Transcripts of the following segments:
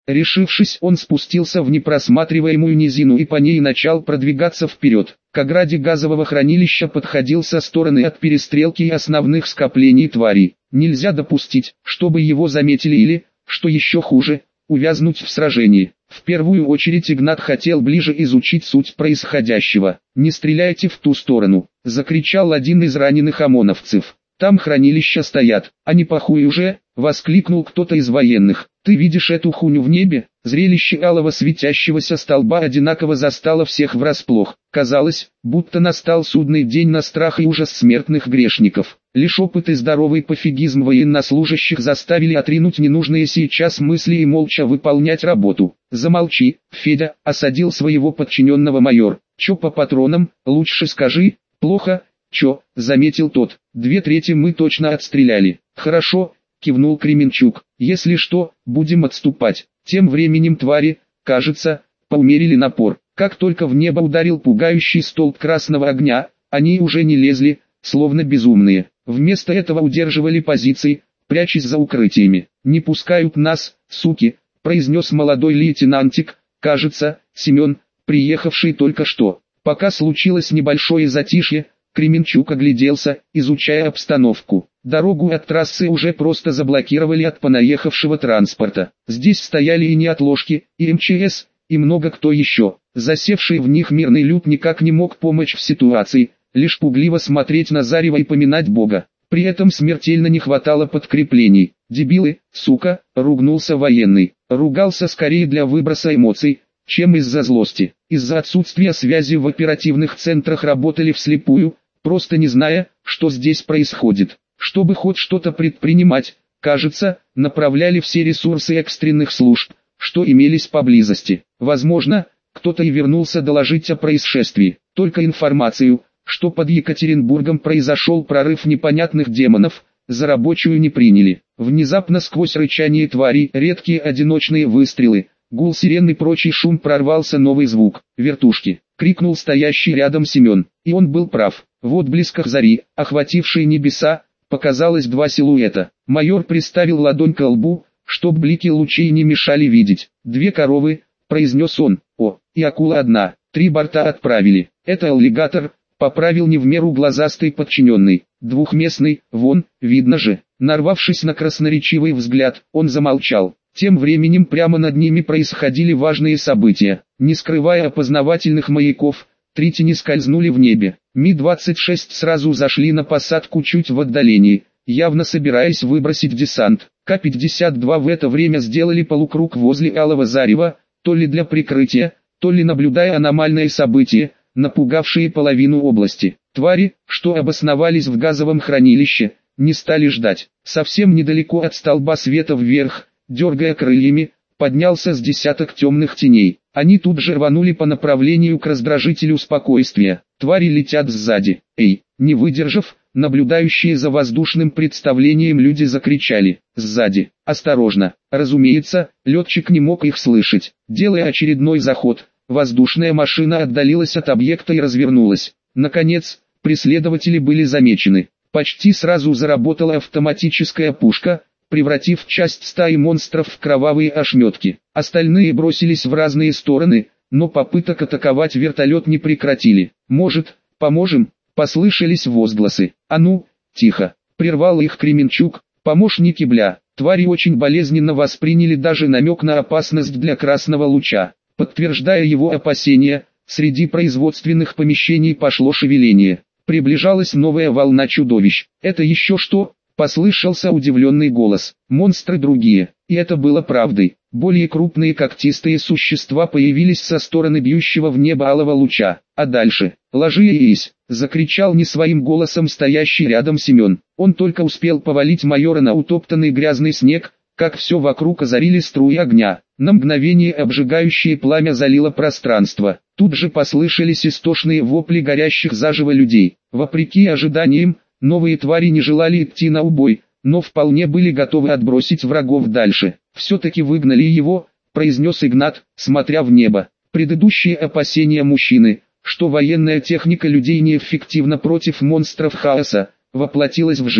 Решившись, он спустился в непросматриваемую низину и по ней начал продвигаться вперед. К ограде газового хранилища подходил со стороны от перестрелки и основных скоплений тварей. Нельзя допустить, чтобы его заметили или, что еще хуже, увязнуть в сражении. В первую очередь Игнат хотел ближе изучить суть происходящего. «Не стреляйте в ту сторону!» — закричал один из раненых ОМОНовцев. «Там хранилища стоят, а не похуй уже!» — воскликнул кто-то из военных. «Ты видишь эту хуйню в небе?» Зрелище алого светящегося столба одинаково застало всех врасплох. Казалось, будто настал судный день на страх и ужас смертных грешников. Лишь опыт и здоровый пофигизм военнослужащих заставили отринуть ненужные сейчас мысли и молча выполнять работу. «Замолчи, Федя», — осадил своего подчиненного майор. «Чё по патронам, лучше скажи?» «Плохо, чё», — заметил тот. «2/3 мы точно отстреляли». «Хорошо», — кивнул Кременчук. «Если что, будем отступать». Тем временем твари, кажется, поумерили напор. Как только в небо ударил пугающий столб красного огня, они уже не лезли, словно безумные. Вместо этого удерживали позиции, прячась за укрытиями. «Не пускают нас, суки», — произнес молодой лейтенантик, кажется, Семен, приехавший только что. Пока случилось небольшое затишье, Кременчук огляделся, изучая обстановку. Дорогу от трассы уже просто заблокировали от понаехавшего транспорта. Здесь стояли и неотложки, и МЧС, и много кто еще. Засевший в них мирный люд никак не мог помочь в ситуации, лишь пугливо смотреть на зарево и поминать Бога. При этом смертельно не хватало подкреплений. «Дебилы, сука», — ругнулся военный. Ругался скорее для выброса эмоций, чем из-за злости. Из-за отсутствия связи в оперативных центрах работали вслепую, просто не зная, что здесь происходит. Чтобы хоть что-то предпринимать, кажется, направляли все ресурсы экстренных служб, что имелись поблизости. Возможно, кто-то и вернулся доложить о происшествии. Только информацию, что под Екатеринбургом произошел прорыв непонятных демонов, за рабочую не приняли. Внезапно сквозь рычание тварей, редкие одиночные выстрелы, гул сирен и прочий шум прорвался новый звук. «Вертушки!» — крикнул стоящий рядом Семен. И он был прав. В отблесках зари, охватившей небеса, показалось два силуэта. Майор приставил ладонь к лбу, чтоб блики лучей не мешали видеть. «2 коровы», — произнес он. «О, и акула одна. 3 борта отправили. Это аллигатор», — поправил не в меру глазастый подчиненный. «Двухместный, вон, видно же». Нарвавшись на красноречивый взгляд, он замолчал. Тем временем прямо над ними происходили важные события. Не скрывая опознавательных маяков, 3 тени скользнули в небе. Ми-26 сразу зашли на посадку чуть в отдалении, явно собираясь выбросить десант. К-52 в это время сделали полукруг возле алого зарева, то ли для прикрытия, то ли наблюдая аномальные события, напугавшие половину области. Твари, что обосновались в газовом хранилище, не стали ждать. Совсем недалеко от столба света вверх, дергая крыльями, поднялся с десяток темных теней. Они тут же рванули по направлению к раздражителю спокойствия. Твари летят сзади. «Эй!» Не выдержав, наблюдающие за воздушным представлением люди закричали. «Сзади! Осторожно!» Разумеется, летчик не мог их слышать. Делая очередной заход, воздушная машина отдалилась от объекта и развернулась. Наконец, преследователи были замечены. Почти сразу заработала автоматическая пушка, превратив часть стаи монстров в кровавые ошметки. Остальные бросились в разные стороны, но попыток атаковать вертолет не прекратили. «Может, поможем?» — послышались возгласы. «А ну, тихо!» — прервал их Кременчук. «Помощники бля!» Твари очень болезненно восприняли даже намек на опасность для красного луча. Подтверждая его опасения, среди производственных помещений пошло шевеление. Приближалась новая волна чудовищ. «Это еще что?» — послышался удивленный голос. «Монстры другие». И это было правдой. Более крупные когтистые существа появились со стороны бьющего в небо алого луча. А дальше? «Ложись!» — закричал не своим голосом стоящий рядом Семен. Он только успел повалить майора на утоптанный грязный снег, как все вокруг озарили струи огня. На мгновение обжигающее пламя залило пространство. Тут же послышались истошные вопли горящих заживо людей. Вопреки ожиданиям, новые твари не желали идти на убой, но вполне были готовы отбросить врагов дальше. «Все-таки выгнали его», — произнес Игнат, смотря в небо. Предыдущие опасения мужчины, что военная техника людей неэффективна против монстров хаоса, воплотилась в жизнь.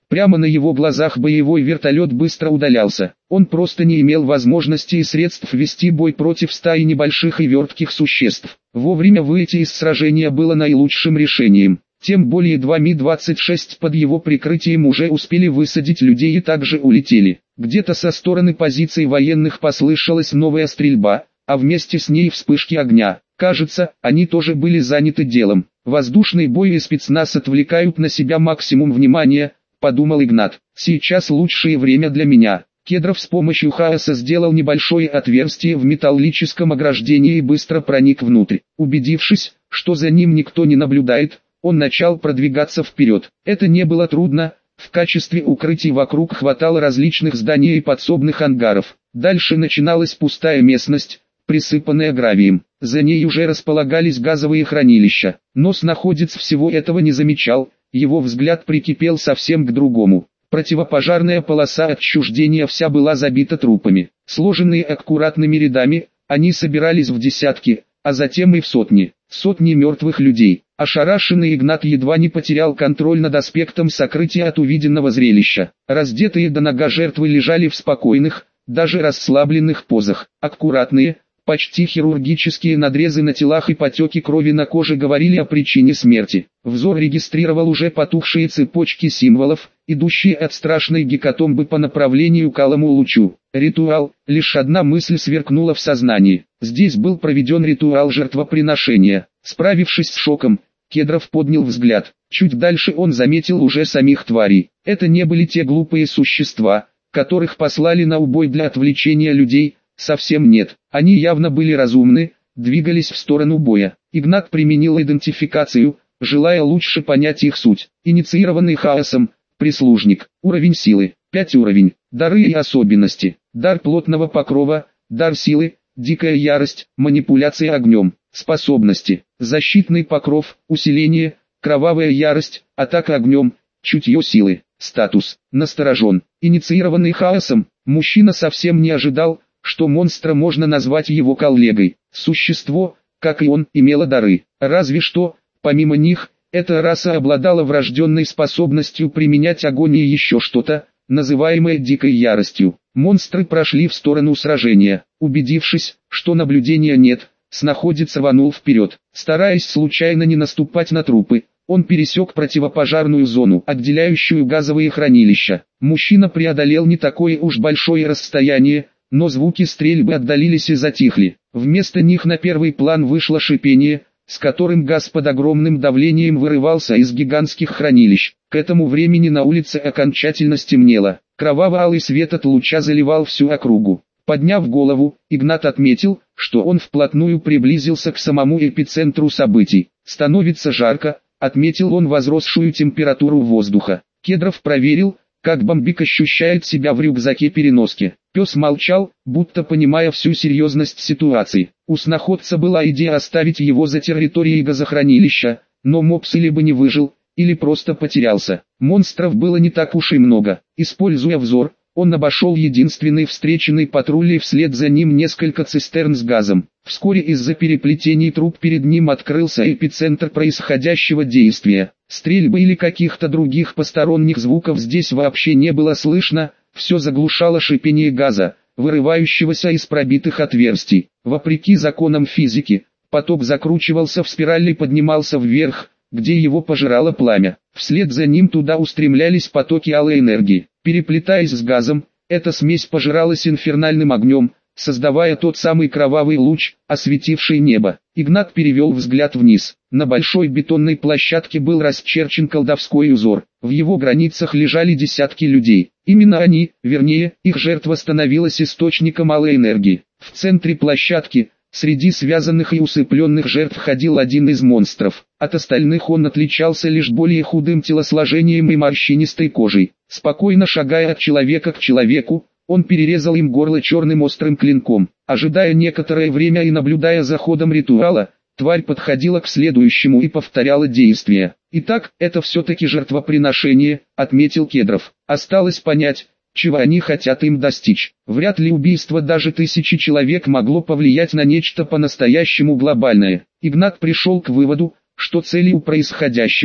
Прямо на его глазах боевой вертолет быстро удалялся. Он просто не имел возможности и средств вести бой против стаи небольших и вертких существ. Вовремя выйти из сражения было наилучшим решением. Тем более два Ми-26 под его прикрытием уже успели высадить людей и также улетели. Где-то со стороны позиций военных послышалась новая стрельба, а вместе с ней вспышки огня. Кажется, они тоже были заняты делом. Воздушный бой и спецназ отвлекают на себя максимум внимания, подумал Игнат. Сейчас лучшее время для меня. Кедров с помощью хаоса сделал небольшое отверстие в металлическом ограждении и быстро проник внутрь. Убедившись, что за ним никто не наблюдает, он начал продвигаться вперед. Это не было трудно, в качестве укрытий вокруг хватало различных зданий и подсобных ангаров. Дальше начиналась пустая местность, присыпанная гравием. За ней уже располагались газовые хранилища. Но снаходец всего этого не замечал, его взгляд прикипел совсем к другому. Противопожарная полоса отчуждения вся была забита трупами. Сложенные аккуратными рядами, они собирались в десятки, а затем и в сотни. Сотни мертвых людей. Ошарашенный Игнат едва не потерял контроль над аспектом сокрытия от увиденного зрелища. Раздетые до нога жертвы лежали в спокойных, даже расслабленных позах. Аккуратные, почти хирургические надрезы на телах и потеки крови на коже говорили о причине смерти. Взор регистрировал уже потухшие цепочки символов, идущие от страшной гекатомбы по направлению к алому лучу. Ритуал, лишь одна мысль сверкнула в сознании. Здесь был проведен ритуал жертвоприношения. Справившись с шоком, Кедров поднял взгляд. Чуть дальше он заметил уже самих тварей. Это не были те глупые существа, которых послали на убой для отвлечения людей, совсем нет. Они явно были разумны, двигались в сторону боя. Игнат применил идентификацию, желая лучше понять их суть. Инициированный хаосом, прислужник, уровень силы, 5 уровень, дары и особенности, дар плотного покрова, дар силы, дикая ярость, манипуляция огнем, способности, защитный покров, усиление, кровавая ярость, атака огнем, чутье силы, статус, насторожен, инициированный хаосом, мужчина совсем не ожидал, что монстра можно назвать его коллегой. Существо, как и он, имело дары. Разве что, помимо них, эта раса обладала врожденной способностью применять огонь и еще что-то, называемое дикой яростью. Монстры прошли в сторону сражения. Убедившись, что наблюдения нет, снаходец рванул вперед. Стараясь случайно не наступать на трупы, он пересек противопожарную зону, отделяющую газовые хранилища. Мужчина преодолел не такое уж большое расстояние, но звуки стрельбы отдалились и затихли. Вместо них на первый план вышло шипение, с которым газ под огромным давлением вырывался из гигантских хранилищ. К этому времени на улице окончательно стемнело. Кроваво-алый свет от луча заливал всю округу. Подняв голову, Игнат отметил, что он вплотную приблизился к самому эпицентру событий. «Становится жарко», — отметил он возросшую температуру воздуха. Кедров проверил, как Бомбик ощущает себя в рюкзаке-переноске. Пес молчал, будто понимая всю серьезность ситуации. У сноходца была идея оставить его за территорией газохранилища, но мопс либо не выжил, или просто потерялся. Монстров было не так уж и много. Используя взор, он обошел единственный встреченный патруль и вслед за ним несколько цистерн с газом. Вскоре из-за переплетений труб перед ним открылся эпицентр происходящего действия. Стрельбы или каких-то других посторонних звуков здесь вообще не было слышно, все заглушало шипение газа, вырывающегося из пробитых отверстий. Вопреки законам физики, поток закручивался в спирали и поднимался вверх, где его пожирало пламя. Вслед за ним туда устремлялись потоки алой энергии. Переплетаясь с газом, эта смесь пожиралась инфернальным огнем, создавая тот самый кровавый луч, осветивший небо. Игнат перевел взгляд вниз. На большой бетонной площадке был расчерчен колдовской узор. В его границах лежали десятки людей. Именно они, вернее, их жертва становилась источником алой энергии. В центре площадки, среди связанных и усыпленных жертв ходил один из монстров. От остальных он отличался лишь более худым телосложением и морщинистой кожей. Спокойно шагая от человека к человеку, он перерезал им горло черным острым клинком. Ожидая некоторое время и наблюдая за ходом ритуала, тварь подходила к следующему и повторяла действия. «Итак, это все-таки жертвоприношение», — отметил Кедров. «Осталось понять, чего они хотят им достичь. Вряд ли убийство даже 1000 человек могло повлиять на нечто по-настоящему глобальное». Игнат пришел к выводу, что целью происходящего,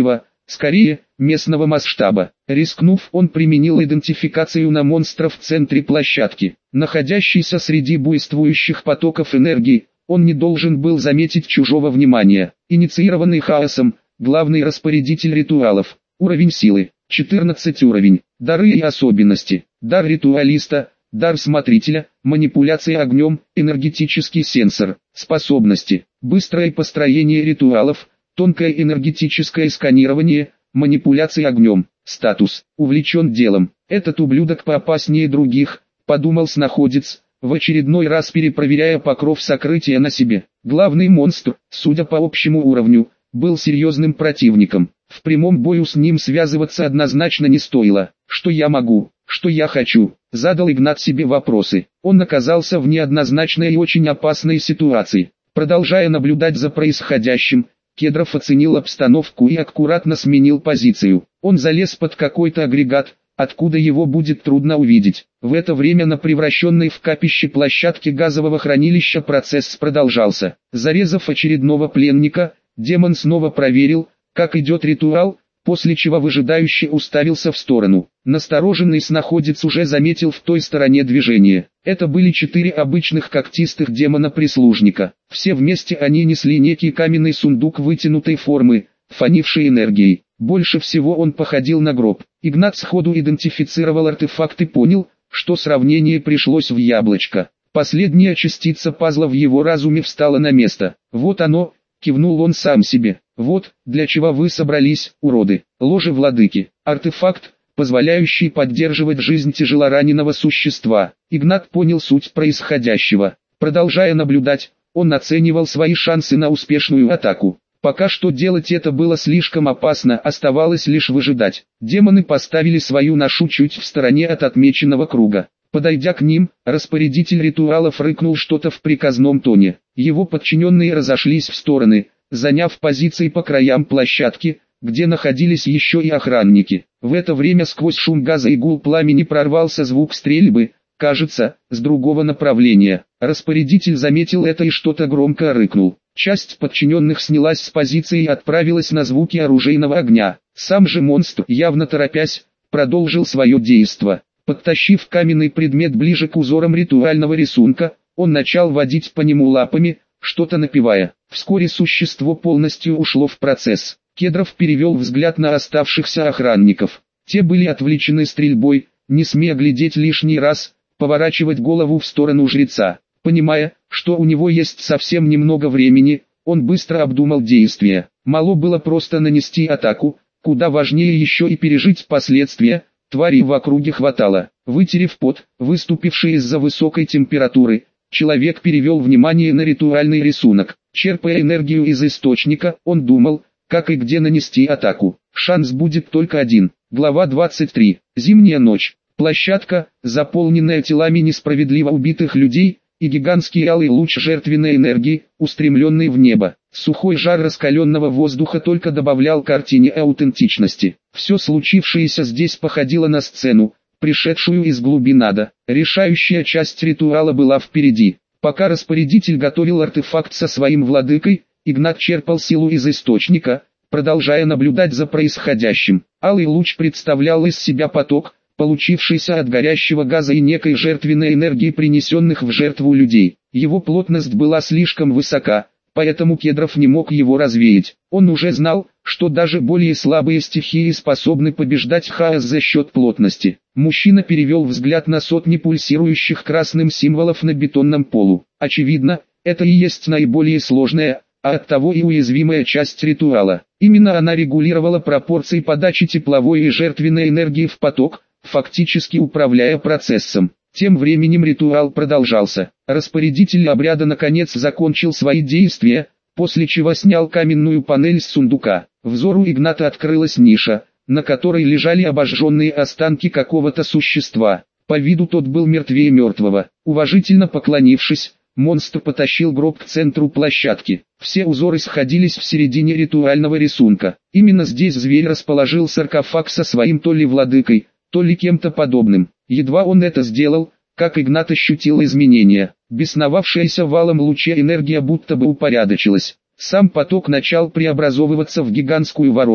скорее, местного масштаба. Рискнув, он применил идентификацию на монстра в центре площадки. Находящийся среди буйствующих потоков энергии, он не должен был заметить чужого внимания. Инициированный хаосом, главный распорядитель ритуалов. Уровень силы. 14 уровень. Дары и особенности. Дар ритуалиста, дар смотрителя, манипуляция огнем, энергетический сенсор. Способности. Быстрое построение ритуалов, тонкое энергетическое сканирование, манипуляция огнем. Статус. Увлечен делом. Этот ублюдок поопаснее других, подумал снаходец, в очередной раз перепроверяя покров сокрытия на себе. Главный монстр, судя по общему уровню, был серьезным противником. В прямом бою с ним связываться однозначно не стоило. Что я могу, что я хочу, задал Игнат себе вопросы. Он оказался в неоднозначной и очень опасной ситуации. Продолжая наблюдать за происходящим, Кедров оценил обстановку и аккуратно сменил позицию. Он залез под какой-то агрегат, откуда его будет трудно увидеть. В это время на превращенной в капище площадке газового хранилища процесс продолжался. Зарезав очередного пленника, демон снова проверил, как идет ритуал, после чего выжидающе уставился в сторону. Настороженный снаходец уже заметил в той стороне движение. Это были 4 обычных когтистых демона-прислужника. Все вместе они несли некий каменный сундук вытянутой формы, фанивший энергией. Больше всего он походил на гроб. Игнат сходу идентифицировал артефакт и понял, что сравнение пришлось в яблочко. Последняя частица пазла в его разуме встала на место. Вот оно, кивнул он сам себе. Вот, для чего вы собрались, уроды. Ложе владыки. Артефакт, позволяющий поддерживать жизнь тяжелораненого существа. Игнат понял суть происходящего. Продолжая наблюдать, он оценивал свои шансы на успешную атаку. Пока что делать это было слишком опасно, оставалось лишь выжидать. Демоны поставили свою ношу чуть в стороне от отмеченного круга. Подойдя к ним, распорядитель ритуалов рыкнул что-то в приказном тоне. Его подчиненные разошлись в стороны, заняв позиции по краям площадки, где находились еще и охранники. В это время сквозь шум газа и гул пламени прорвался звук стрельбы, кажется, с другого направления. Распорядитель заметил это и что-то громко рыкнул. Часть подчиненных снялась с позиции и отправилась на звуки оружейного огня. Сам же монстр, явно торопясь, продолжил свое действо. Подтащив каменный предмет ближе к узорам ритуального рисунка, он начал водить по нему лапами, что-то напевая. Вскоре существо полностью ушло в процесс. Кедров перевел взгляд на оставшихся охранников. Те были отвлечены стрельбой, не смея глядеть лишний раз, поворачивать голову в сторону жреца. Понимая, что у него есть совсем немного времени, он быстро обдумал действия. Мало было просто нанести атаку, куда важнее еще и пережить последствия. Тварей в округе хватало. Вытерев пот, выступивший из-за высокой температуры, человек перевел внимание на ритуальный рисунок. Черпая энергию из источника, он думал, как и где нанести атаку. Шанс будет только один. Глава 23. Зимняя ночь. Площадка, заполненная телами несправедливо убитых людей, и гигантский алый луч жертвенной энергии, устремленный в небо. Сухой жар раскаленного воздуха только добавлял картине аутентичности. Все случившееся здесь походило на сцену, пришедшую из глубин ада. Решающая часть ритуала была впереди. Пока распорядитель готовил артефакт со своим владыкой, Игнат черпал силу из источника, продолжая наблюдать за происходящим. Алый луч представлял из себя поток, получившийся от горящего газа и некой жертвенной энергии, принесенных в жертву людей. Его плотность была слишком высока, поэтому Кедров не мог его развеять. Он уже знал, что даже более слабые стихии способны побеждать хаос за счет плотности. Мужчина перевел взгляд на сотни пульсирующих красным символов на бетонном полу. Очевидно, это и есть наиболее сложная, а оттого и уязвимая часть ритуала. Именно она регулировала пропорции подачи тепловой и жертвенной энергии в поток, фактически управляя процессом. Тем временем ритуал продолжался. Распорядитель обряда наконец закончил свои действия, после чего снял каменную панель с сундука. Взору Игната открылась ниша, на которой лежали обожженные останки какого-то существа. По виду тот был мертвее мертвого. Уважительно поклонившись, монстр потащил гроб к центру площадки. Все узоры сходились в середине ритуального рисунка. Именно здесь зверь расположил саркофаг со своим то ли владыкой, то ли кем-то подобным. Едва он это сделал, как Игнат ощутил изменения. Бесновавшаяся валом луче энергия будто бы упорядочилась. Сам поток начал преобразовываться в гигантскую воронку,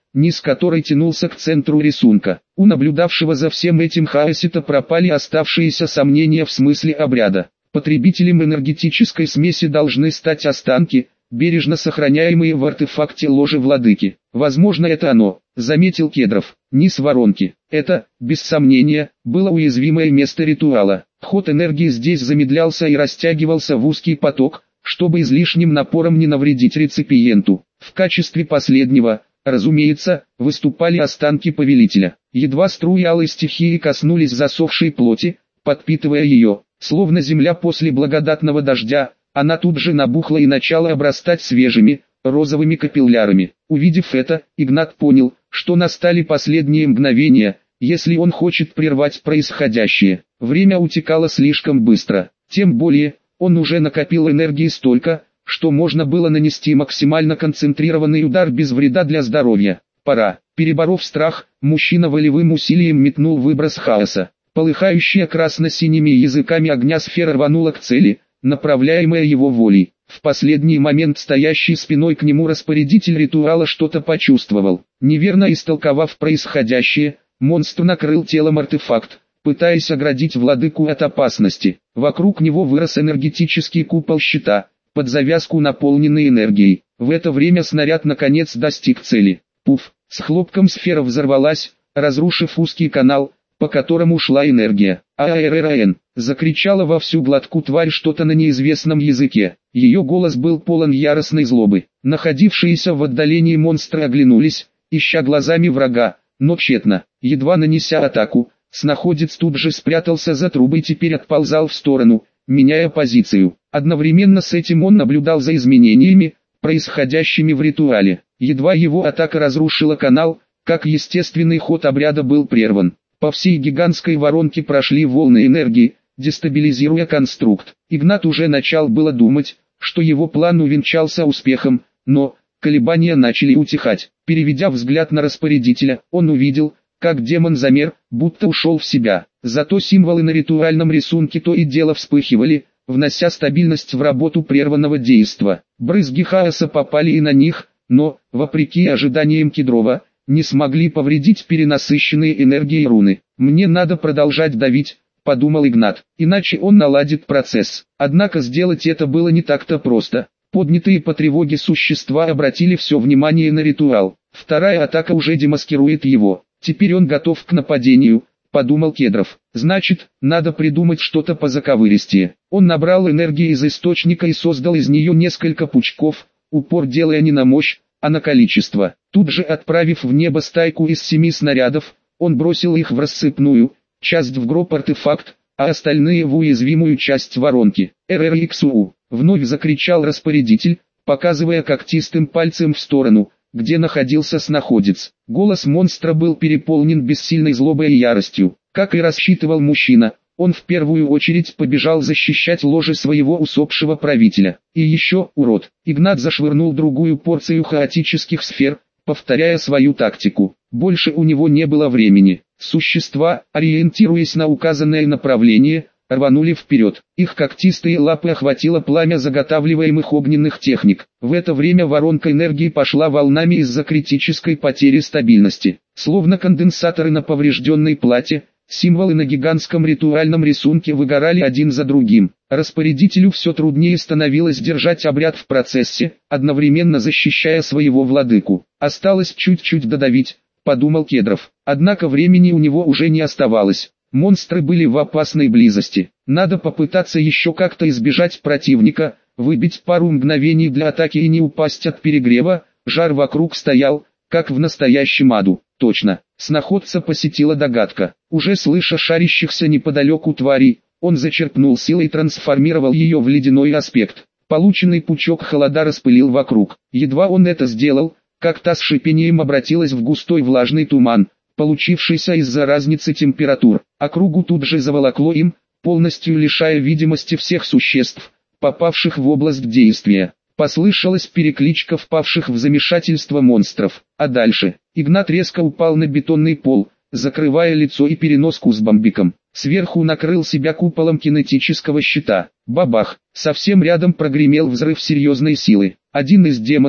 низ которой тянулся к центру рисунка. У наблюдавшего за всем этим Хаосита пропали оставшиеся сомнения в смысле обряда. Потребителем энергетической смеси должны стать останки, бережно сохраняемые в артефакте ложи владыки. Возможно, это оно, заметил Кедров. Низ воронки. Это, без сомнения, было уязвимое место ритуала. Ход энергии здесь замедлялся и растягивался в узкий поток, чтобы излишним напором не навредить реципиенту. В качестве последнего, разумеется, выступали останки повелителя. Едва струи алой стихии коснулись засохшей плоти, подпитывая ее, словно земля после благодатного дождя, она тут же набухла и начала обрастать свежими, розовыми капиллярами. Увидев это, Игнат понял, что настали последние мгновения, если он хочет прервать происходящее. Время утекало слишком быстро, тем более, он уже накопил энергии столько, что можно было нанести максимально концентрированный удар без вреда для здоровья. Пора. Переборов страх, мужчина волевым усилием метнул выброс хаоса. Полыхающая красно-синими языками огня сфера рванула к цели, направляемая его волей. В последний момент стоящий спиной к нему распорядитель ритуала что-то почувствовал. Неверно истолковав происходящее, монстр накрыл телом артефакт, пытаясь оградить владыку от опасности. Вокруг него вырос энергетический купол щита, под завязку наполненный энергией. В это время снаряд наконец достиг цели. Пуф! С хлопком сфера взорвалась, разрушив узкий канал, по которому шла энергия. «АРРН!» — закричала во всю глотку тварь что-то на неизвестном языке. Ее голос был полон яростной злобы. Находившиеся в отдалении монстры оглянулись, ища глазами врага, но тщетно. Едва нанеся атаку, снаходец тут же спрятался за трубой и теперь отползал в сторону, меняя позицию. Одновременно с этим он наблюдал за изменениями, происходящими в ритуале. Едва его атака разрушила канал, как естественный ход обряда был прерван. По всей гигантской воронке прошли волны энергии, дестабилизируя конструкт. Игнат уже начал было думать, что его план увенчался успехом, но колебания начали утихать. Переведя взгляд на распорядителя, он увидел, как демон замер, будто ушел в себя. Зато символы на ритуальном рисунке то и дело вспыхивали, внося стабильность в работу прерванного действа. Брызги хаоса попали и на них, но, вопреки ожиданиям Кедрова, не смогли повредить перенасыщенные энергией руны. «Мне надо продолжать давить», — подумал Игнат, — «иначе он наладит процесс». Однако сделать это было не так-то просто. Поднятые по тревоге существа обратили все внимание на ритуал. Вторая атака уже демаскирует его. Теперь он готов к нападению, подумал Кедров. Значит, надо придумать что-то позаковыристее. Он набрал энергии из источника и создал из нее несколько пучков, упор делая не на мощь, а на количество. Тут же отправив в небо стайку из 7 снарядов, он бросил их в рассыпную, часть в гроб артефакт, а остальные в уязвимую часть воронки. «РРХУ!» — вновь закричал распорядитель, показывая когтистым пальцем в сторону, где находился снаходец. Голос монстра был переполнен бессильной злобой и яростью. Как и рассчитывал мужчина, он в первую очередь побежал защищать ложе своего усопшего правителя. И еще, урод, Игнат зашвырнул другую порцию хаотических сфер, повторяя свою тактику. Больше у него не было времени. Существа, ориентируясь на указанное направление, рванули вперед. Их когтистые лапы охватило пламя заготавливаемых огненных техник. В это время воронка энергии пошла волнами из-за критической потери стабильности. Словно конденсаторы на поврежденной плате, символы на гигантском ритуальном рисунке выгорали один за другим. Распорядителю все труднее становилось держать обряд в процессе, одновременно защищая своего владыку. Осталось чуть-чуть додавить, подумал Кедров. Однако времени у него уже не оставалось. Монстры были в опасной близости. Надо попытаться еще как-то избежать противника, выбить пару мгновений для атаки и не упасть от перегрева. Жар вокруг стоял, как в настоящем аду. Точно, снаходца посетила догадка. Уже слыша шарящихся неподалеку тварей, он зачерпнул силой и трансформировал ее в ледяной аспект. Полученный пучок холода распылил вокруг. Едва он это сделал, как та с шипением обратилась в густой влажный туман, получившийся из-за разницы температур. Округу тут же заволокло им, полностью лишая видимости всех существ, попавших в область действия. Послышалась перекличка впавших в замешательство монстров. А дальше, Игнат резко упал на бетонный пол, закрывая лицо и переноску с бомбиком. Сверху накрыл себя куполом кинетического щита. Бабах! Совсем рядом прогремел взрыв серьезной силы. Один из демонов,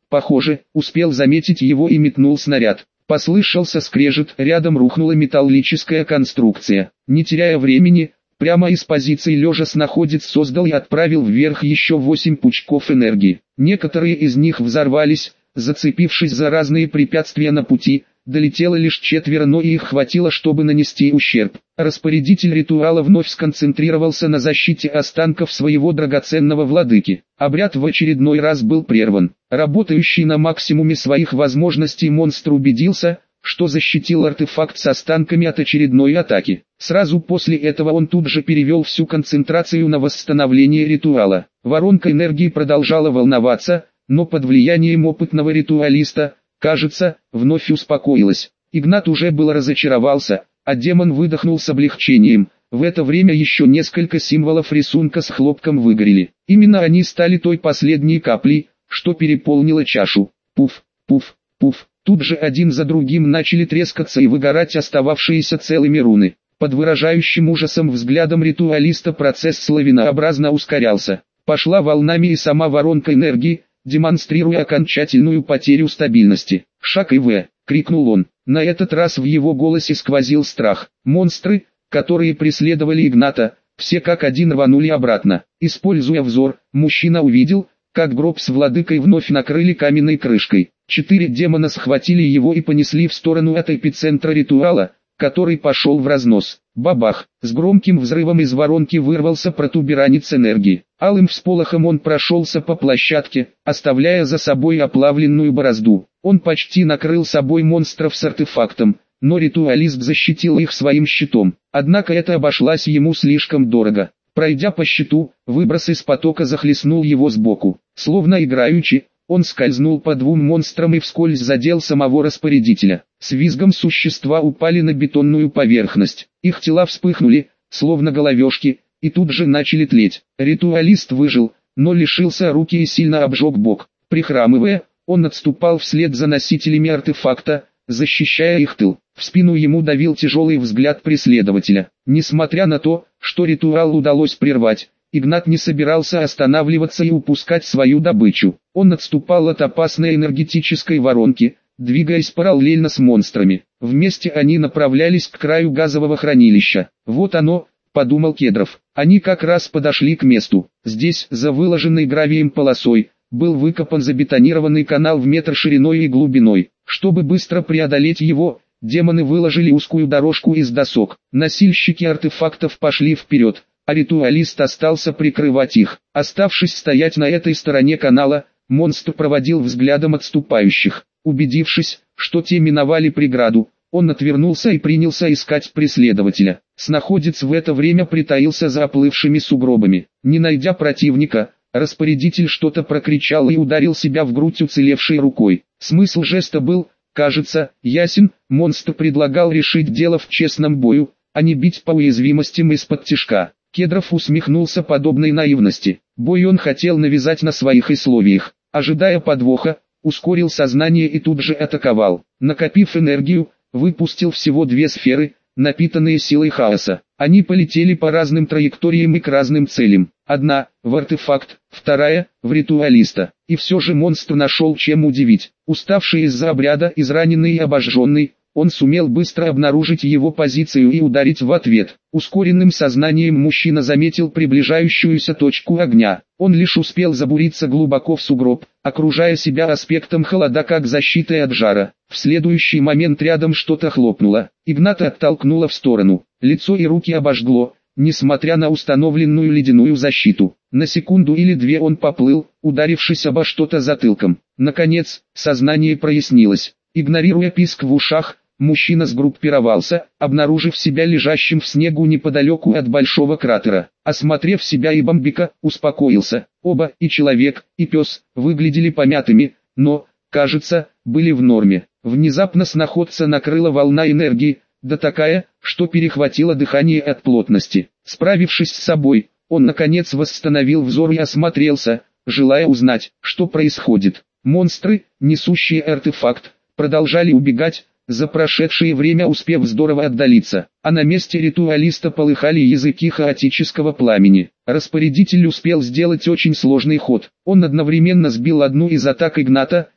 Похоже, успел заметить его и метнул снаряд. Послышался скрежет, рядом рухнула металлическая конструкция. Не теряя времени, прямо из позиции лежа снаходец создал и отправил вверх еще 8 пучков энергии. Некоторые из них взорвались, зацепившись за разные препятствия на пути. Долетело лишь 4, но и их хватило, чтобы нанести ущерб. Распорядитель ритуала вновь сконцентрировался на защите останков своего драгоценного владыки. Обряд в очередной раз был прерван. Работающий на максимуме своих возможностей монстр убедился, что защитил артефакт с останками от очередной атаки. Сразу после этого он тут же перевел всю концентрацию на восстановление ритуала. Воронка энергии продолжала волноваться, но под влиянием опытного ритуалиста, кажется, вновь успокоилась. Игнат уже было разочаровался, а демон выдохнул с облегчением. В это время еще несколько символов рисунка с хлопком выгорели. Именно они стали той последней каплей, что переполнила чашу. Пуф, пуф, пуф. Тут же один за другим начали трескаться и выгорать остававшиеся целыми руны. Под выражающим ужасом взглядом ритуалиста процесс лавинообразно ускорялся. Пошла волнами и сама воронка энергии, демонстрируя окончательную потерю стабильности. «Шаг и В!» — крикнул он. На этот раз в его голосе сквозил страх. Монстры, которые преследовали Игната, все как один рванули обратно. Используя взор, мужчина увидел, как гроб с владыкой вновь накрыли каменной крышкой. 4 демона схватили его и понесли в сторону от эпицентра ритуала, который пошел в разнос. Бабах! С громким взрывом из воронки вырвался протуберанец энергии. Алым всполохом он прошелся по площадке, оставляя за собой оплавленную борозду. Он почти накрыл собой монстров с артефактом, но ритуалист защитил их своим щитом. Однако это обошлось ему слишком дорого. Пройдя по щиту, выброс из потока захлестнул его сбоку. Словно играючи, он скользнул по 2 монстрам и вскользь задел самого распорядителя. С визгом существа упали на бетонную поверхность. Их тела вспыхнули, словно головешки, и тут же начали тлеть. Ритуалист выжил, но лишился руки и сильно обжег бок. Прихрамывая, он отступал вслед за носителями артефакта, защищая их тыл. В спину ему давил тяжелый взгляд преследователя. Несмотря на то, что ритуал удалось прервать, Игнат не собирался останавливаться и упускать свою добычу. Он отступал от опасной энергетической воронки, двигаясь параллельно с монстрами. Вместе они направлялись к краю газового хранилища. «Вот оно», — подумал Кедров. Они как раз подошли к месту. Здесь, за выложенной гравием полосой, был выкопан забетонированный канал в метр шириной и глубиной. Чтобы быстро преодолеть его, демоны выложили узкую дорожку из досок. Носильщики артефактов пошли вперед, а ритуалист остался прикрывать их. Оставшись стоять на этой стороне канала, монстр проводил взглядом отступающих. Убедившись, что те миновали преграду, он отвернулся и принялся искать преследователя. Снаходец в это время притаился за оплывшими сугробами. Не найдя противника, распорядитель что-то прокричал и ударил себя в грудь уцелевшей рукой. Смысл жеста был, кажется, ясен. Монстр предлагал решить дело в честном бою, а не бить по уязвимостям из-под тишка. Кедров усмехнулся подобной наивности. Бой он хотел навязать на своих условиях. Ожидая подвоха, ускорил сознание и тут же атаковал. Накопив энергию, выпустил всего 2 сферы, напитанные силой хаоса. Они полетели по разным траекториям и к разным целям. Одна – в артефакт, вторая – в ритуалиста. И все же монстр нашел чем удивить. Уставший из-за обряда, израненный и обожженный, он сумел быстро обнаружить его позицию и ударить в ответ. Ускоренным сознанием мужчина заметил приближающуюся точку огня. Он лишь успел забуриться глубоко в сугроб, окружая себя аспектом холода как защитой от жара. В следующий момент рядом что-то хлопнуло. Игната оттолкнуло в сторону. Лицо и руки обожгло, несмотря на установленную ледяную защиту. На секунду или 2 он поплыл, ударившись обо что-то затылком. Наконец, сознание прояснилось. Игнорируя писк в ушах, мужчина сгруппировался, обнаружив себя лежащим в снегу неподалеку от большого кратера. Осмотрев себя и Бамбика, успокоился. Оба, и человек, и пес, выглядели помятыми, но, кажется, были в норме. Внезапно снаходца накрыла волна энергии, да такая, что перехватило дыхание от плотности. Справившись с собой, он наконец восстановил взор и осмотрелся, желая узнать, что происходит. Монстры, несущие артефакт, продолжали убегать, за прошедшее время успев здорово отдалиться, а на месте ритуалиста полыхали языки хаотического пламени. Распорядитель успел сделать очень сложный ход. Он одновременно сбил одну из атак Игната,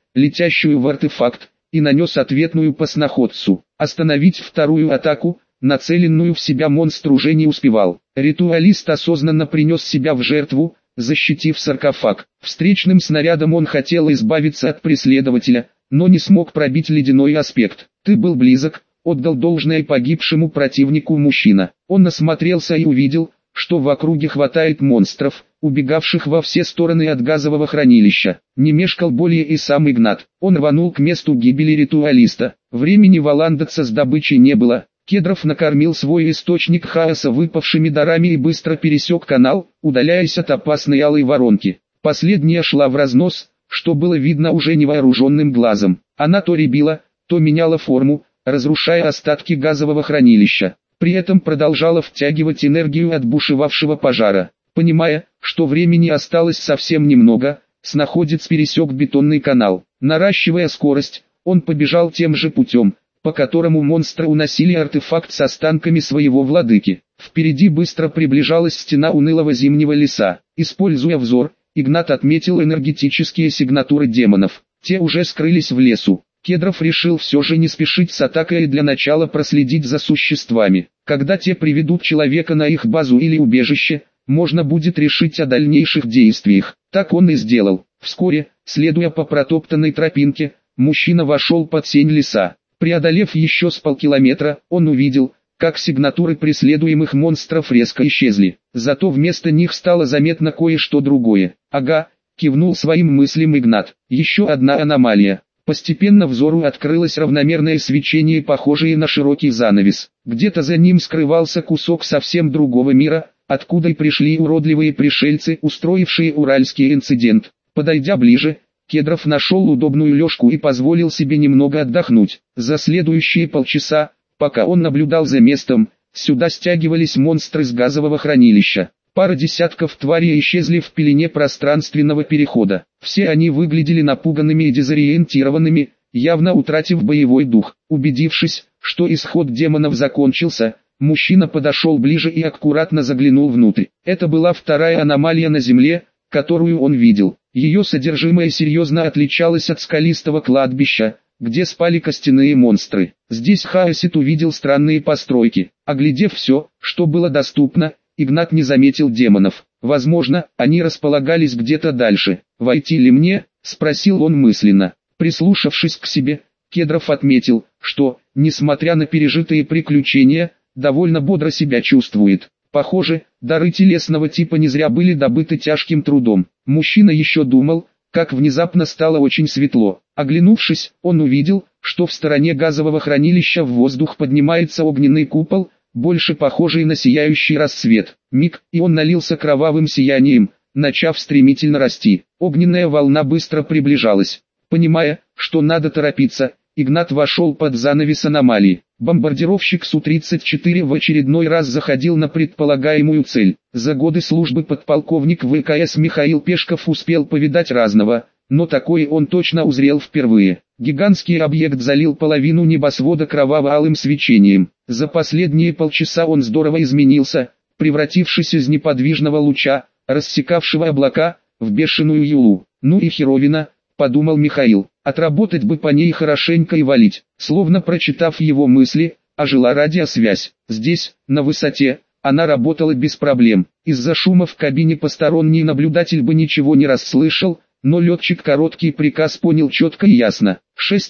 летящую в артефакт, и нанес ответную по сноходцу. Остановить вторую атаку, нацеленную в себя, монстр уже не успевал. Ритуалист осознанно принес себя в жертву, защитив саркофаг. Встречным снарядом он хотел избавиться от преследователя, но не смог пробить ледяной аспект. «Ты был близок», — отдал должное погибшему противнику мужчина. Он осмотрелся и увидел, что в округе хватает монстров, убегавших во все стороны от газового хранилища. Не мешкал более и сам Игнат. Он рванул к месту гибели ритуалиста. Времени валандаться с добычей не было. Кедров накормил свой источник хаоса выпавшими дарами и быстро пересек канал, удаляясь от опасной алой воронки. Последняя шла в разнос, что было видно уже невооруженным глазом. Она то рябила, то меняла форму, разрушая остатки газового хранилища. При этом продолжала втягивать энергию от бушевавшего пожара. Понимая, что времени осталось совсем немного, сноходец пересек бетонный канал. Наращивая скорость, он побежал тем же путем, по которому монстры уносили артефакт с останками своего владыки. Впереди быстро приближалась стена унылого зимнего леса. Используя взор, Игнат отметил энергетические сигнатуры демонов. Те уже скрылись в лесу. Кедров решил все же не спешить с атакой и для начала проследить за существами. Когда те приведут человека на их базу или убежище, можно будет решить о дальнейших действиях. Так он и сделал. Вскоре, следуя по протоптанной тропинке, мужчина вошел под сень леса. Преодолев еще с полкилометра, он увидел, как сигнатуры преследуемых монстров резко исчезли. Зато вместо них стало заметно кое-что другое. «Ага», — кивнул своим мыслям Игнат. «Еще одна аномалия». Постепенно взору открылось равномерное свечение, похожее на широкий занавес. Где-то за ним скрывался кусок совсем другого мира, откуда и пришли уродливые пришельцы, устроившие уральский инцидент. Подойдя ближе, Кедров нашел удобную лёжку и позволил себе немного отдохнуть. За следующие полчаса, пока он наблюдал за местом, сюда стягивались монстры с газового хранилища. Пара десятков тварей исчезли в пелене пространственного перехода. Все они выглядели напуганными и дезориентированными, явно утратив боевой дух. Убедившись, что исход демонов закончился, мужчина подошел ближе и аккуратно заглянул внутрь. Это была вторая аномалия на Земле, которую он видел. Ее содержимое серьезно отличалось от скалистого кладбища, где спали костяные монстры. Здесь Хаосит увидел странные постройки. Оглядев все, что было доступно, Игнат не заметил демонов. Возможно, они располагались где-то дальше. «Войти ли мне?» – спросил он мысленно. Прислушавшись к себе, Кедров отметил, что, несмотря на пережитые приключения, довольно бодро себя чувствует. Похоже, дары телесного типа не зря были добыты тяжким трудом. Мужчина еще думал, как внезапно стало очень светло. Оглянувшись, он увидел, что в стороне газового хранилища в воздух поднимается огненный купол, больше похожий на сияющий рассвет. Миг, и он налился кровавым сиянием, начав стремительно расти. Огненная волна быстро приближалась. Понимая, что надо торопиться, Игнат вошел под занавес аномалии. Бомбардировщик Су-34 в очередной раз заходил на предполагаемую цель. За годы службы подполковник ВКС Михаил Пешков успел повидать разного, но такое он точно узрел впервые. Гигантский объект залил половину небосвода кроваво-алым свечением. За последние полчаса он здорово изменился, превратившись из неподвижного луча, рассекавшего облака, в бешеную юлу. «Ну и херовина», — подумал Михаил, — «отработать бы по ней хорошенько и валить». Словно прочитав его мысли, ожила радиосвязь. Здесь, на высоте, она работала без проблем. Из-за шума в кабине посторонний наблюдатель бы ничего не расслышал, но летчик короткий приказ понял четко и ясно.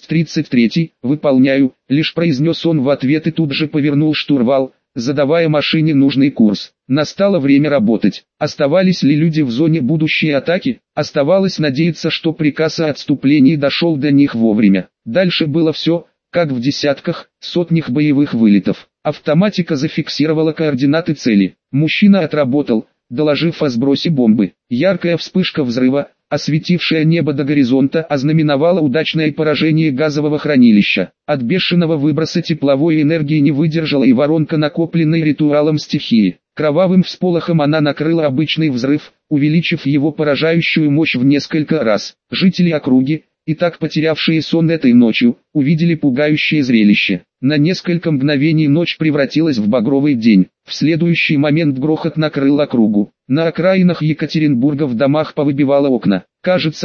6:33, выполняю, лишь произнес он в ответ и тут же повернул штурвал, задавая машине нужный курс. Настало время работать. Оставались ли люди в зоне будущей атаки? Оставалось надеяться, что приказ о отступлении дошел до них вовремя. Дальше было все, как в десятках, сотнях боевых вылетов. Автоматика зафиксировала координаты цели. Мужчина отработал, доложив о сбросе бомбы. Яркая вспышка взрыва, осветившая небо до горизонта, ознаменовала удачное поражение газового хранилища. От бешеного выброса тепловой энергии не выдержала и воронка, накопленной ритуалом стихии. Кровавым всполохом она накрыла обычный взрыв, увеличив его поражающую мощь в несколько раз. Жители округи, и так потерявшие сон этой ночью, увидели пугающее зрелище. На несколько мгновений ночь превратилась в багровый день. В следующий момент грохот накрыл округу. На окраинах Екатеринбурга в домах повыбивало окна. Кажется,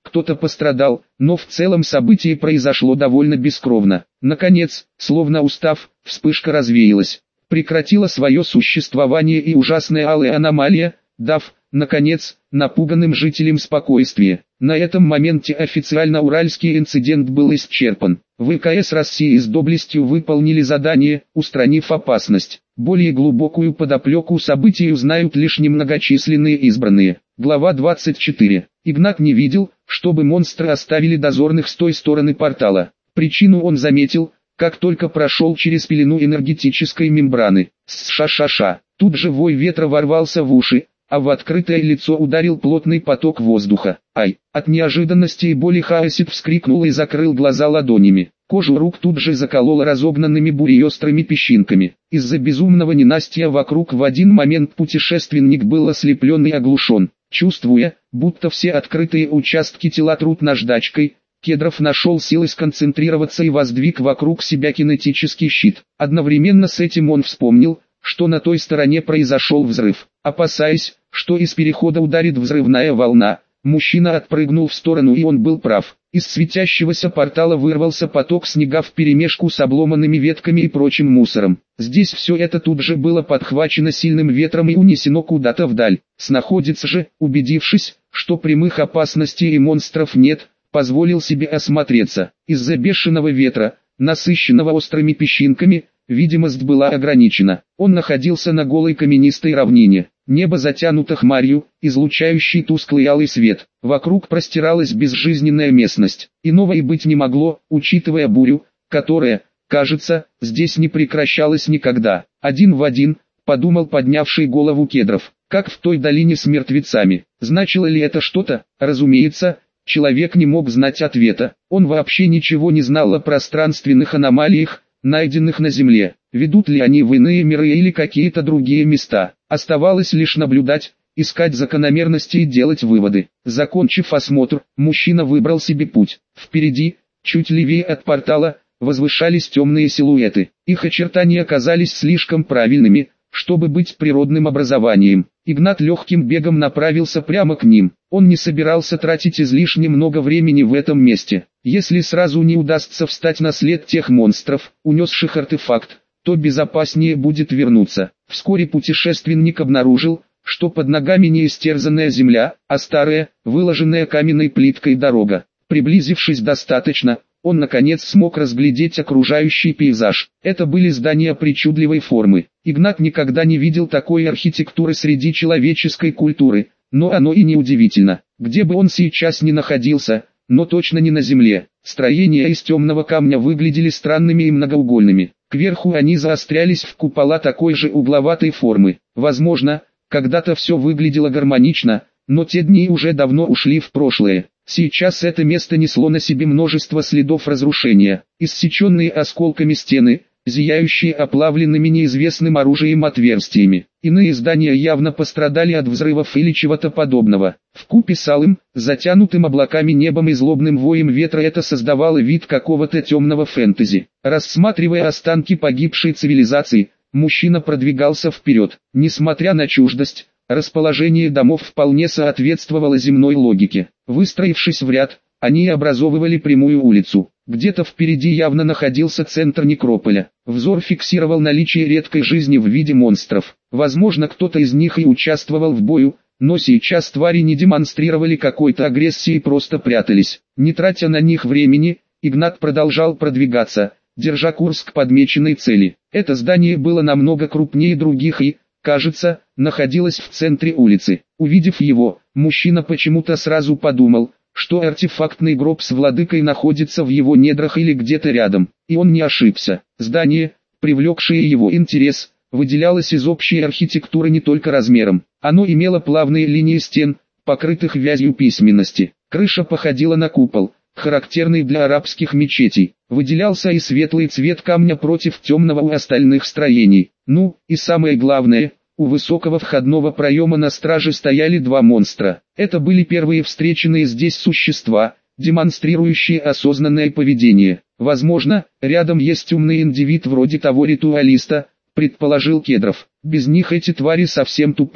кто-то пострадал, но в целом событие произошло довольно бескровно. Наконец, словно устав, вспышка развеялась. Прекратила свое существование и ужасная алая аномалия, дав, наконец, напуганным жителям спокойствие. На этом моменте официально уральский инцидент был исчерпан. ВКС России с доблестью выполнили задание, устранив опасность. Более глубокую подоплеку событию знают лишь немногочисленные избранные. Глава 24. Игнат не видел, чтобы монстры оставили дозорных с той стороны портала. Причину он заметил, как только прошел через пелену энергетической мембраны. Ша-ша-ша. Тут же вой ветра ворвался в уши, а в открытое лицо ударил плотный поток воздуха. Ай! От неожиданности и боли Хаосит вскрикнул и закрыл глаза ладонями. Кожу рук тут же закололо разогнанными буреострыми песчинками. Из-за безумного ненастья вокруг в один момент путешественник был ослеплен и оглушен. Чувствуя, будто все открытые участки тела трут наждачкой, Кедров нашел силы сконцентрироваться и воздвиг вокруг себя кинетический щит. Одновременно с этим он вспомнил, что на той стороне произошел взрыв. Опасаясь, что из перехода ударит взрывная волна, мужчина отпрыгнул в сторону, и он был прав. Из светящегося портала вырвался поток снега вперемешку с обломанными ветками и прочим мусором. Здесь все это тут же было подхвачено сильным ветром и унесено куда-то вдаль. Снаходец же, убедившись, что прямых опасностей и монстров нет, позволил себе осмотреться. Из-за бешеного ветра, насыщенного острыми песчинками, видимость была ограничена. Он находился на голой каменистой равнине. Небо затянуто хмарью, излучающей тусклый алый свет. Вокруг простиралась безжизненная местность. Иного и быть не могло, учитывая бурю, которая, кажется, здесь не прекращалась никогда. Один в один, подумал поднявший голову Кедров, как в той долине с мертвецами. Значило ли это что-то? Разумеется, человек не мог знать ответа. Он вообще ничего не знал о пространственных аномалиях, найденных на Земле. Ведут ли они в иные миры или какие-то другие места? Оставалось лишь наблюдать, искать закономерности и делать выводы. Закончив осмотр, мужчина выбрал себе путь. Впереди, чуть левее от портала, возвышались темные силуэты. Их очертания оказались слишком правильными, чтобы быть природным образованием. Игнат легким бегом направился прямо к ним. Он не собирался тратить излишне много времени в этом месте. Если сразу не удастся встать на след тех монстров, унесших артефакт, то безопаснее будет вернуться. Вскоре путешественник обнаружил, что под ногами не истерзанная земля, а старая, выложенная каменной плиткой дорога. Приблизившись достаточно, он наконец смог разглядеть окружающий пейзаж. Это были здания причудливой формы. Игнат никогда не видел такой архитектуры среди человеческой культуры, но оно и не удивительно. Где бы он сейчас ни находился, но точно не на земле. Строения из темного камня выглядели странными и многоугольными. Кверху они заострялись в купола такой же угловатой формы. Возможно, когда-то все выглядело гармонично, но те дни уже давно ушли в прошлое. Сейчас это место несло на себе множество следов разрушения. Иссеченные осколками стены, зияющие оплавленными неизвестным оружием отверстиями. Иные здания явно пострадали от взрывов или чего-то подобного. Вкупе с алым, затянутым облаками небом и злобным воем ветра это создавало вид какого-то темного фэнтези. Рассматривая останки погибшей цивилизации, мужчина продвигался вперед. Несмотря на чуждость, расположение домов вполне соответствовало земной логике. Выстроившись в ряд, они образовывали прямую улицу. Где-то впереди явно находился центр некрополя. Взор фиксировал наличие редкой жизни в виде монстров. Возможно, кто-то из них и участвовал в бою, но сейчас твари не демонстрировали какой-то агрессии и просто прятались. Не тратя на них времени, Игнат продолжал продвигаться, держа курс к подмеченной цели. Это здание было намного крупнее других и, кажется, находилось в центре улицы. Увидев его, мужчина почему-то сразу подумал, что артефактный гроб с владыкой находится в его недрах или где-то рядом. И он не ошибся. Здание, привлекшее его интерес, выделялось из общей архитектуры не только размером. Оно имело плавные линии стен, покрытых вязью письменности. Крыша походила на купол, характерный для арабских мечетей. Выделялся и светлый цвет камня против темного у остальных строений. Ну, и самое главное, у высокого входного проема на страже стояли два монстра. Это были первые встреченные здесь существа, демонстрирующие осознанное поведение. Возможно, рядом есть умный индивид вроде того ритуалиста, предположил Кедров. Без них эти твари совсем тупые.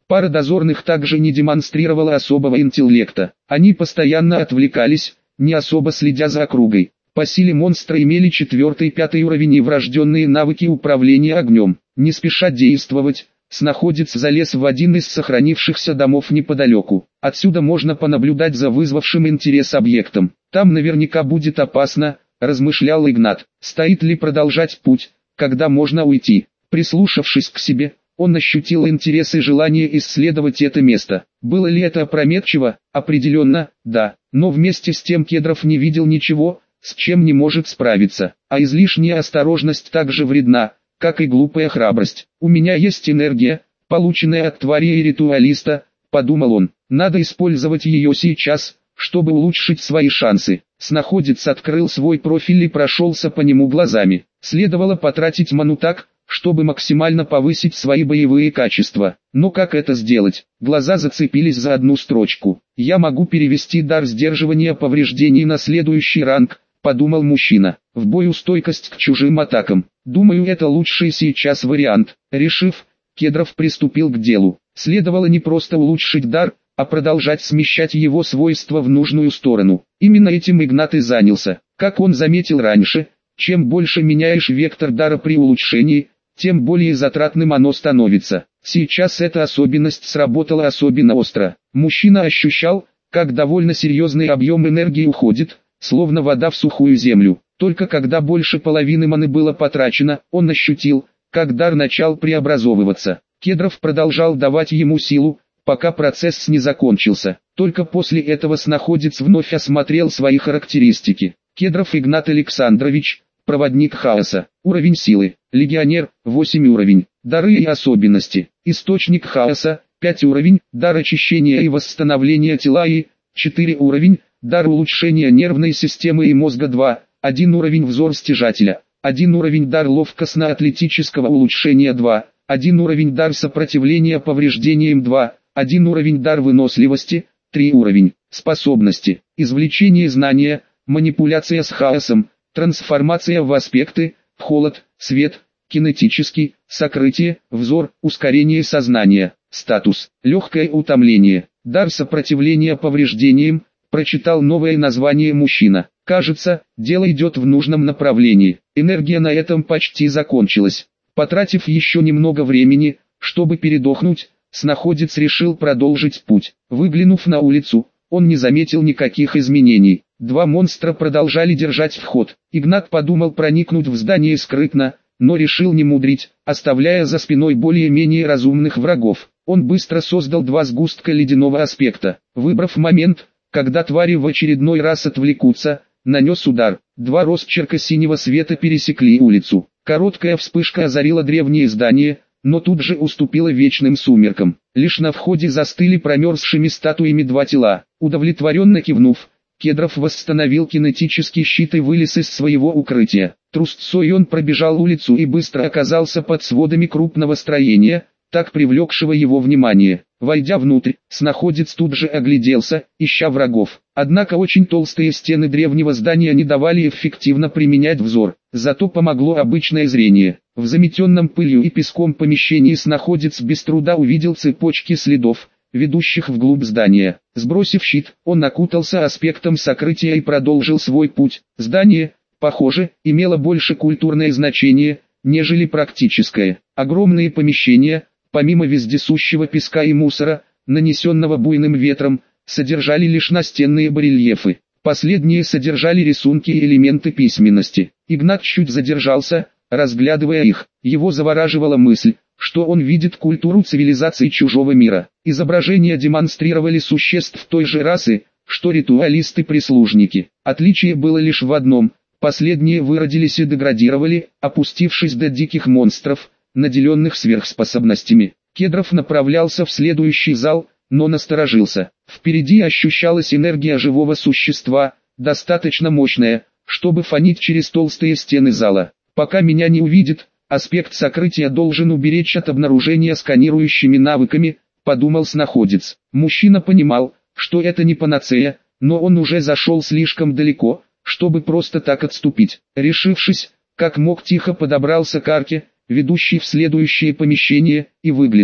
Пара дозорных также не демонстрировала особого интеллекта. Они постоянно отвлекались, не особо следя за округой. По силе монстра имели 4-5 уровень и врожденные навыки управления огнем. Не спеша действовать, снаходец залез в один из сохранившихся домов неподалеку. Отсюда можно понаблюдать за вызвавшим интерес объектом. Там наверняка будет опасно, размышлял Игнат. Стоит ли продолжать путь, когда можно уйти? Прислушавшись к себе, он ощутил интерес и желание исследовать это место. Было ли это опрометчиво? Определенно, да. Но вместе с тем Кедров не видел ничего, с чем не может справиться. А излишняя осторожность также вредна, как и глупая храбрость. «У меня есть энергия, полученная от твари и ритуалиста», — подумал он. «Надо использовать ее сейчас, чтобы улучшить свои шансы». Снаходец открыл свой профиль и прошелся по нему глазами. Следовало потратить ману так, чтобы максимально повысить свои боевые качества. Но как это сделать? Глаза зацепились за одну строчку. «Я могу перевести дар сдерживания повреждений на следующий ранг», — подумал мужчина. «В бою стойкость к чужим атакам. Думаю, это лучший сейчас вариант». Решив, Кедров приступил к делу. Следовало не просто улучшить дар, а продолжать смещать его свойства в нужную сторону. Именно этим Игнат и занялся. Как он заметил раньше, чем больше меняешь вектор дара при улучшении, тем более затратным оно становится. Сейчас эта особенность сработала особенно остро. Мужчина ощущал, как довольно серьезный объем энергии уходит, словно вода в сухую землю. Только когда больше половины маны было потрачено, он ощутил, как дар начал преобразовываться. Кедров продолжал давать ему силу, пока процесс не закончился. Только после этого снаходец вновь осмотрел свои характеристики. Кедров Игнат Александрович, проводник хаоса. Уровень силы. Легионер, 8 уровень. Дары и особенности. Источник хаоса, 5 уровень. Дар очищения и восстановления тела и 4 уровень. Дар улучшения нервной системы и мозга 2, 1 уровень. Взор стяжателя, 1 уровень. Дар ловкостно-атлетического улучшения 2, 1 уровень. Дар сопротивления повреждениям 2, 1 уровень. Дар выносливости, 3 уровень. Способности. Извлечение знания, манипуляция с хаосом, трансформация в аспекты, холод, свет, кинетический, сокрытие, взор, ускорение сознания. Статус. Легкое утомление. Дар сопротивления повреждениям. Прочитал новое название мужчина. Кажется, дело идет в нужном направлении. Энергия на этом почти закончилась. Потратив еще немного времени, чтобы передохнуть, снаходец решил продолжить путь. Выглянув на улицу, он не заметил никаких изменений. Два монстра продолжали держать вход. Игнат подумал проникнуть в здание скрытно, но решил не мудрить, оставляя за спиной более-менее разумных врагов. Он быстро создал два сгустка ледяного аспекта. Выбрав момент, когда твари в очередной раз отвлекутся, нанес удар. Два росчерка синего света пересекли улицу. Короткая вспышка озарила древнее здание, но тут же уступила вечным сумеркам. Лишь на входе застыли промерзшими статуями два тела. Удовлетворенно кивнув, Кедров восстановил кинетический щит и вылез из своего укрытия. Трусцой он пробежал улицу и быстро оказался под сводами крупного строения, так привлекшего его внимание. Войдя внутрь, снаходец тут же огляделся, ища врагов. Однако очень толстые стены древнего здания не давали эффективно применять взор, зато помогло обычное зрение. В заметенном пылью и песком помещении снаходец без труда увидел цепочки следов, ведущих вглубь здания. Сбросив щит, он окутался аспектом сокрытия и продолжил свой путь. Здание, похоже, имело больше культурное значение, нежели практическое. Огромные помещения, помимо вездесущего песка и мусора, нанесенного буйным ветром, содержали лишь настенные барельефы. Последние содержали рисунки и элементы письменности. Игнат чуть задержался, разглядывая их. Его завораживала мысль, что он видит культуру цивилизации чужого мира. Изображения демонстрировали существ той же расы, что ритуалисты-прислужники. Отличие было лишь в одном: последние выродились и деградировали, опустившись до диких монстров, наделенных сверхспособностями. Кедров направлялся в следующий зал, но насторожился. Впереди ощущалась энергия живого существа, достаточно мощная, чтобы фонить через толстые стены зала. Пока меня не увидит, аспект сокрытия должен уберечь от обнаружения сканирующими навыками, подумал снаходец. Мужчина понимал, что это не панацея, но он уже зашел слишком далеко, чтобы просто так отступить. Решившись, как мог тихо подобрался к арке, ведущей в следующее помещение, и выглянул.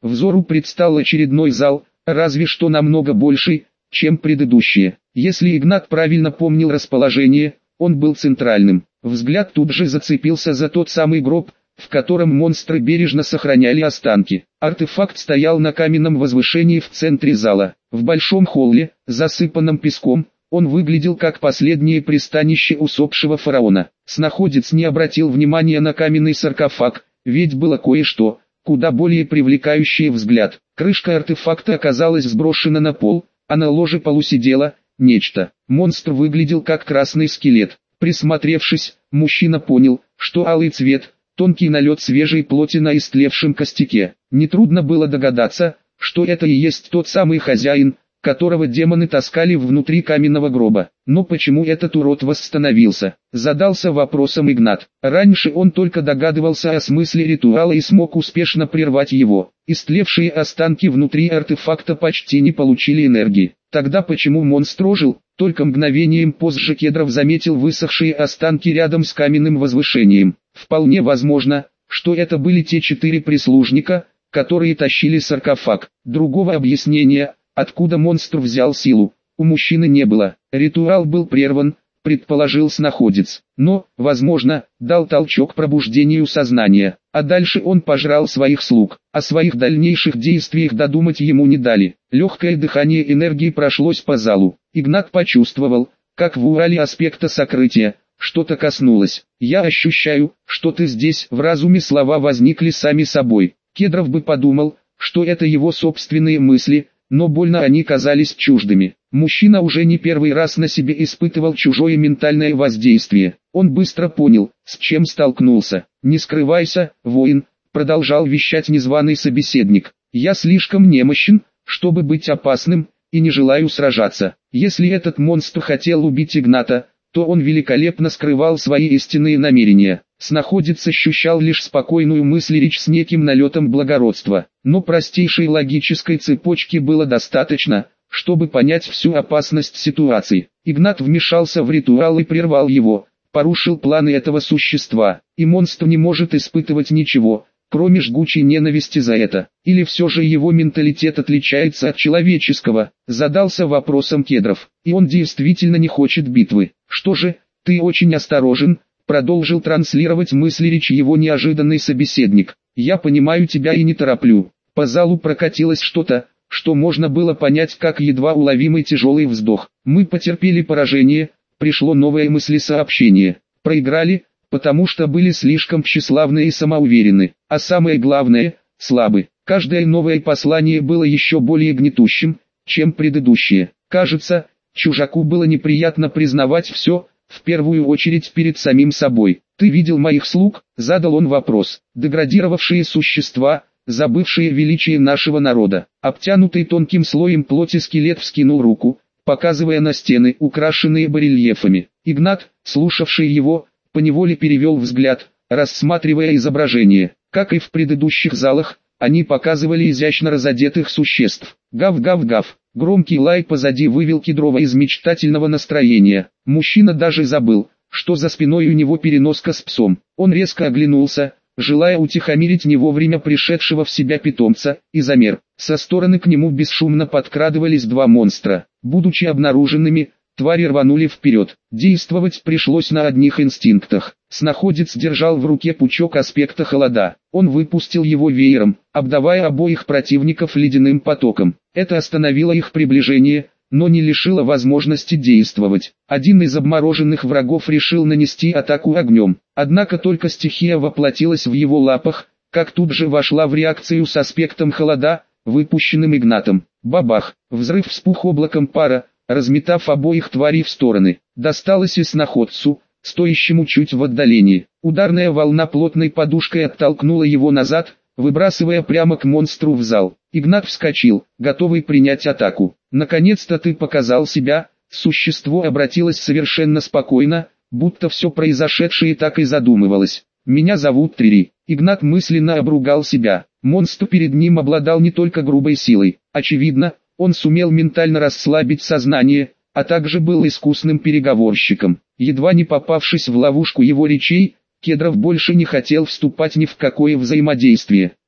Взору предстал очередной зал, разве что намного больший, чем предыдущие. Если Игнат правильно помнил расположение, он был центральным. Взгляд тут же зацепился за тот самый гроб, в котором монстры бережно сохраняли останки. Артефакт стоял на каменном возвышении в центре зала. В большом холле, засыпанном песком, он выглядел как последнее пристанище усопшего фараона. Снаходец не обратил внимания на каменный саркофаг, ведь было кое-что, куда более привлекающее взгляд. Крышка артефакта оказалась сброшена на пол, а на ложе полу сидело нечто. Монстр выглядел как красный скелет. Присмотревшись, мужчина понял, что алый цвет – тонкий налет свежей плоти на истлевшем костяке. Нетрудно было догадаться, что это и есть тот самый хозяин, которого демоны таскали внутри каменного гроба. Но почему этот урод восстановился? Задался вопросом Игнат. Раньше он только догадывался о смысле ритуала и смог успешно прервать его. Истлевшие останки внутри артефакта почти не получили энергии. Тогда почему монстр ожил? Только мгновением позже Кедров заметил высохшие останки рядом с каменным возвышением. Вполне возможно, что это были те 4 прислужника, которые тащили саркофаг. Другого объяснения, откуда монстр взял силу, у мужчины не было. Ритуал был прерван, предположил снаходец. Но, возможно, дал толчок пробуждению сознания. А дальше он пожрал своих слуг. О своих дальнейших действиях додумать ему не дали. Легкое дыхание энергии прошлось по залу. Игнат почувствовал, как в урале аспекта сокрытия что-то коснулось. «Я ощущаю, что ты здесь». В разуме слова возникли сами собой. Кедров бы подумал, что это его собственные мысли, но больно они казались чуждыми. Мужчина уже не первый раз на себе испытывал чужое ментальное воздействие. Он быстро понял, с чем столкнулся. «Не скрывайся, воин», — продолжал вещать незваный собеседник. «Я слишком немощен, чтобы быть опасным, и не желаю сражаться». Если этот монстр хотел убить Игната, то он великолепно скрывал свои истинные намерения. Снаходец ощущал лишь спокойную мысль-речь с неким налетом благородства. Но простейшей логической цепочки было достаточно, чтобы понять всю опасность ситуации. Игнат вмешался в ритуал и прервал его, порушил планы этого существа. И монстр не может испытывать ничего, кроме жгучей ненависти за это. Или все же его менталитет отличается от человеческого, задался вопросом Кедров. И он действительно не хочет битвы. Что же, ты очень осторожен, продолжил транслировать мысли-речь его неожиданный собеседник. Я понимаю тебя и не тороплю. По залу прокатилось что-то, что можно было понять как едва уловимый тяжелый вздох. Мы потерпели поражение, пришло новое мыслесообщение. Проиграли, потому что были слишком тщеславны и самоуверены. А самое главное, слабы. Каждое новое послание было еще более гнетущим, чем предыдущее. Кажется, чужаку было неприятно признавать все, в первую очередь перед самим собой. «Ты видел моих слуг?» – задал он вопрос. «Деградировавшие существа, забывшие величие нашего народа». Обтянутый тонким слоем плоти скелет вскинул руку, показывая на стены, украшенные барельефами. Игнат, слушавший его, поневоле перевел взгляд, рассматривая изображение. Как и в предыдущих залах, они показывали изящно разодетых существ. Гав-гав-гав. Громкий лай позади вывел Кедрова из мечтательного настроения. Мужчина даже забыл, что за спиной у него переноска с псом. Он резко оглянулся, желая утихомирить не вовремя пришедшего в себя питомца, и замер. Со стороны к нему бесшумно подкрадывались 2 монстра. Будучи обнаруженными, твари рванули вперед. Действовать пришлось на одних инстинктах. Снаходец держал в руке пучок аспекта холода. Он выпустил его веером, обдавая обоих противников ледяным потоком. Это остановило их приближение, но не лишило возможности действовать. Один из обмороженных врагов решил нанести атаку огнем. Однако только стихия воплотилась в его лапах, как тут же вошла в реакцию с аспектом холода, выпущенным Игнатом. Бабах! Взрыв вспух облаком пара, разметав обоих тварей в стороны. Досталось и снаходцу, стоящему чуть в отдалении. Ударная волна плотной подушкой оттолкнула его назад, выбрасывая прямо к монстру в зал. Игнат вскочил, готовый принять атаку. «Наконец-то ты показал себя!» Существо обратилось совершенно спокойно, будто все произошедшее так и задумывалось. «Меня зовут Трири». Игнат мысленно обругал себя. Монстр перед ним обладал не только грубой силой. Очевидно, он сумел ментально расслабить сознание, а также был искусным переговорщиком. Едва не попавшись в ловушку его речей, Кедров больше не хотел вступать ни в какое взаимодействие.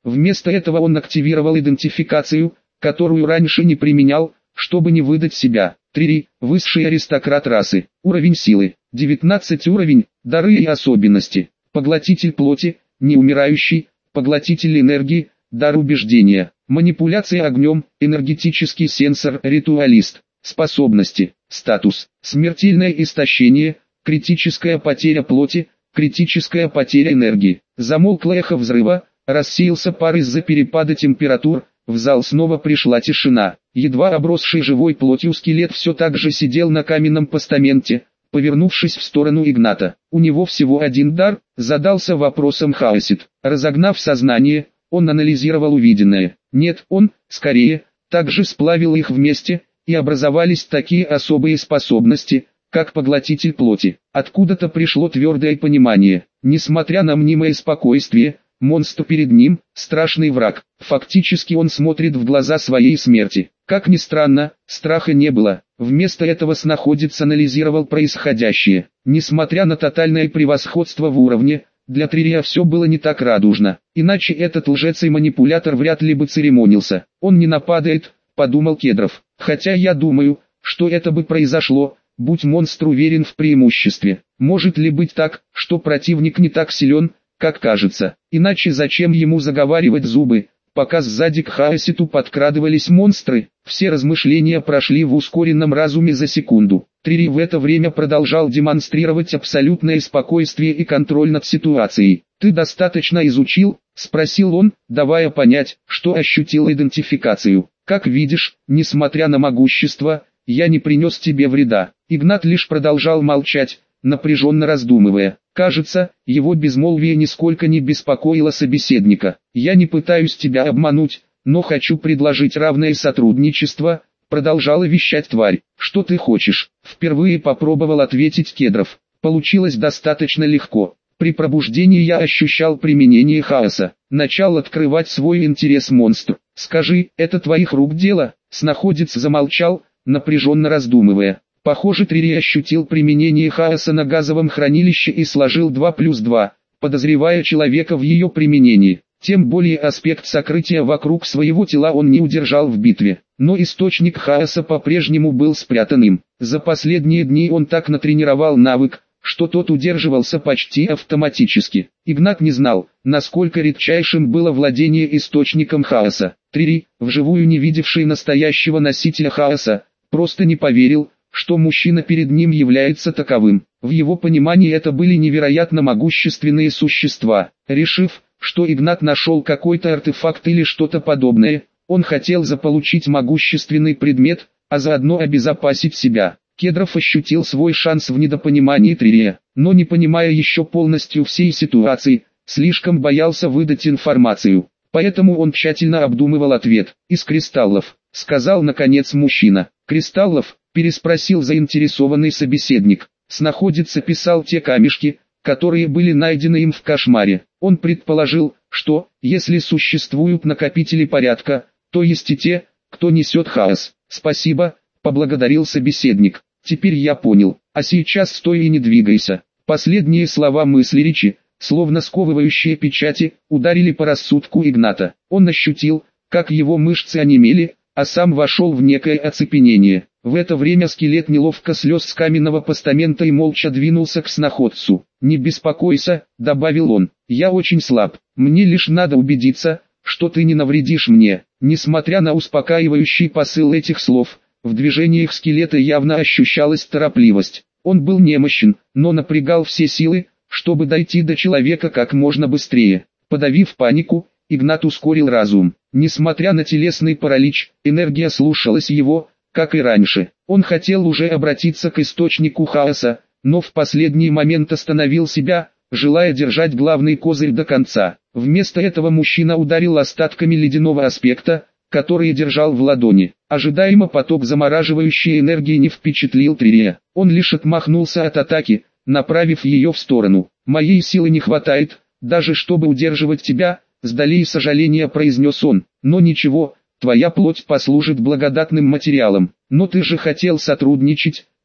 Вместо этого он активировал идентификацию, которую раньше не применял, чтобы не выдать себя. 3. Высший аристократ расы. Уровень силы. 19 уровень. Дары и особенности. Поглотитель плоти, неумирающий, поглотитель энергии, дар убеждения. Манипуляция огнем, энергетический сенсор, ритуалист. Способности. Статус. Смертельное истощение, критическая потеря плоти, критическая потеря энергии. Замолкло эхо взрыва, рассеялся пар из-за перепада температур, в зал снова пришла тишина. Едва обросший живой плотью скелет все так же сидел на каменном постаменте, повернувшись в сторону Игната. У него всего один дар, задался вопросом Хаосит. Разогнав сознание, он анализировал увиденное. Нет, он, скорее, также сплавил их вместе, и образовались такие особые способности, как поглотитель плоти. Откуда-то пришло твердое понимание. Несмотря на мнимое спокойствие, монстр перед ним – страшный враг. Фактически он смотрит в глаза своей смерти. Как ни странно, страха не было. Вместо этого снаходец анализировал происходящее. Несмотря на тотальное превосходство в уровне, для Тририя все было не так радужно. Иначе этот лжец и манипулятор вряд ли бы церемонился. Он не нападает, подумал Кедров. Хотя я думаю, что это бы произошло, будь монстр уверен в преимуществе. Может ли быть так, что противник не так силен, как кажется? Иначе зачем ему заговаривать зубы, пока сзади к Хаоситу подкрадывались монстры? Все размышления прошли в ускоренном разуме за секунду. Трири в это время продолжал демонстрировать абсолютное спокойствие и контроль над ситуацией. «Ты достаточно изучил?» – спросил он, давая понять, что ощутил идентификацию. «Как видишь, несмотря на могущество, я не принес тебе вреда». Игнат лишь продолжал молчать, напряженно раздумывая. Кажется, его безмолвие нисколько не беспокоило собеседника. «Я не пытаюсь тебя обмануть, но хочу предложить равное сотрудничество», продолжала вещать тварь. «Что ты хочешь?» Впервые попробовал ответить Кедров. Получилось достаточно легко. При пробуждении я ощущал применение хаоса. Начал открывать свой интерес монстру. «Скажи, это твоих рук дело?» Снаходец замолчал, напряженно раздумывая. Похоже, Трири ощутил применение хаоса на газовом хранилище и сложил 2 плюс 2, подозревая человека в ее применении. Тем более аспект сокрытия вокруг своего тела он не удержал в битве. Но источник хаоса по-прежнему был спрятан им. За последние дни он так натренировал навык, что тот удерживался почти автоматически. Игнат не знал, насколько редчайшим было владение источником хаоса. Трири, вживую не видевший настоящего носителя хаоса, просто не поверил, что мужчина перед ним является таковым. В его понимании это были невероятно могущественные существа. Решив, что Игнат нашел какой-то артефакт или что-то подобное, он хотел заполучить могущественный предмет, а заодно обезопасить себя. Кедров ощутил свой шанс в недопонимании Тририя, но не понимая еще полностью всей ситуации, слишком боялся выдать информацию. Поэтому он тщательно обдумывал ответ. «Из кристаллов», — сказал наконец мужчина. «Кристаллов?» — переспросил заинтересованный собеседник. Снаходец описал те камешки, которые были найдены им в кошмаре. Он предположил, что, если существуют накопители порядка, то есть и те, кто несет хаос. «Спасибо», — поблагодарил собеседник. «Теперь я понял. А сейчас стой и не двигайся». Последние слова мысли речи, словно сковывающие печати, ударили по рассудку Игната. Он ощутил, как его мышцы онемели, а сам вошел в некое оцепенение. В это время скелет неловко слез с каменного постамента и молча двинулся к снаходцу. «Не беспокойся», — добавил он, — «я очень слаб. Мне лишь надо убедиться, что ты не навредишь мне». Несмотря на успокаивающий посыл этих слов, в движениях скелета явно ощущалась торопливость. Он был немощен, но напрягал все силы, чтобы дойти до человека как можно быстрее. Подавив панику, Игнат ускорил разум. Несмотря на телесный паралич, энергия слушалась его, как и раньше. Он хотел уже обратиться к источнику хаоса, но в последний момент остановил себя, желая держать главный козырь до конца. Вместо этого мужчина ударил остатками ледяного аспекта, который держал в ладони. Ожидаемо поток замораживающей энергии не впечатлил Тририя. Он лишь отмахнулся от атаки, направив ее в сторону. «Моей силы не хватает, даже чтобы удерживать тебя», — с долей сожаления произнес он. «Но ничего, твоя плоть послужит благодатным материалом. Но ты же хотел сотрудничать», —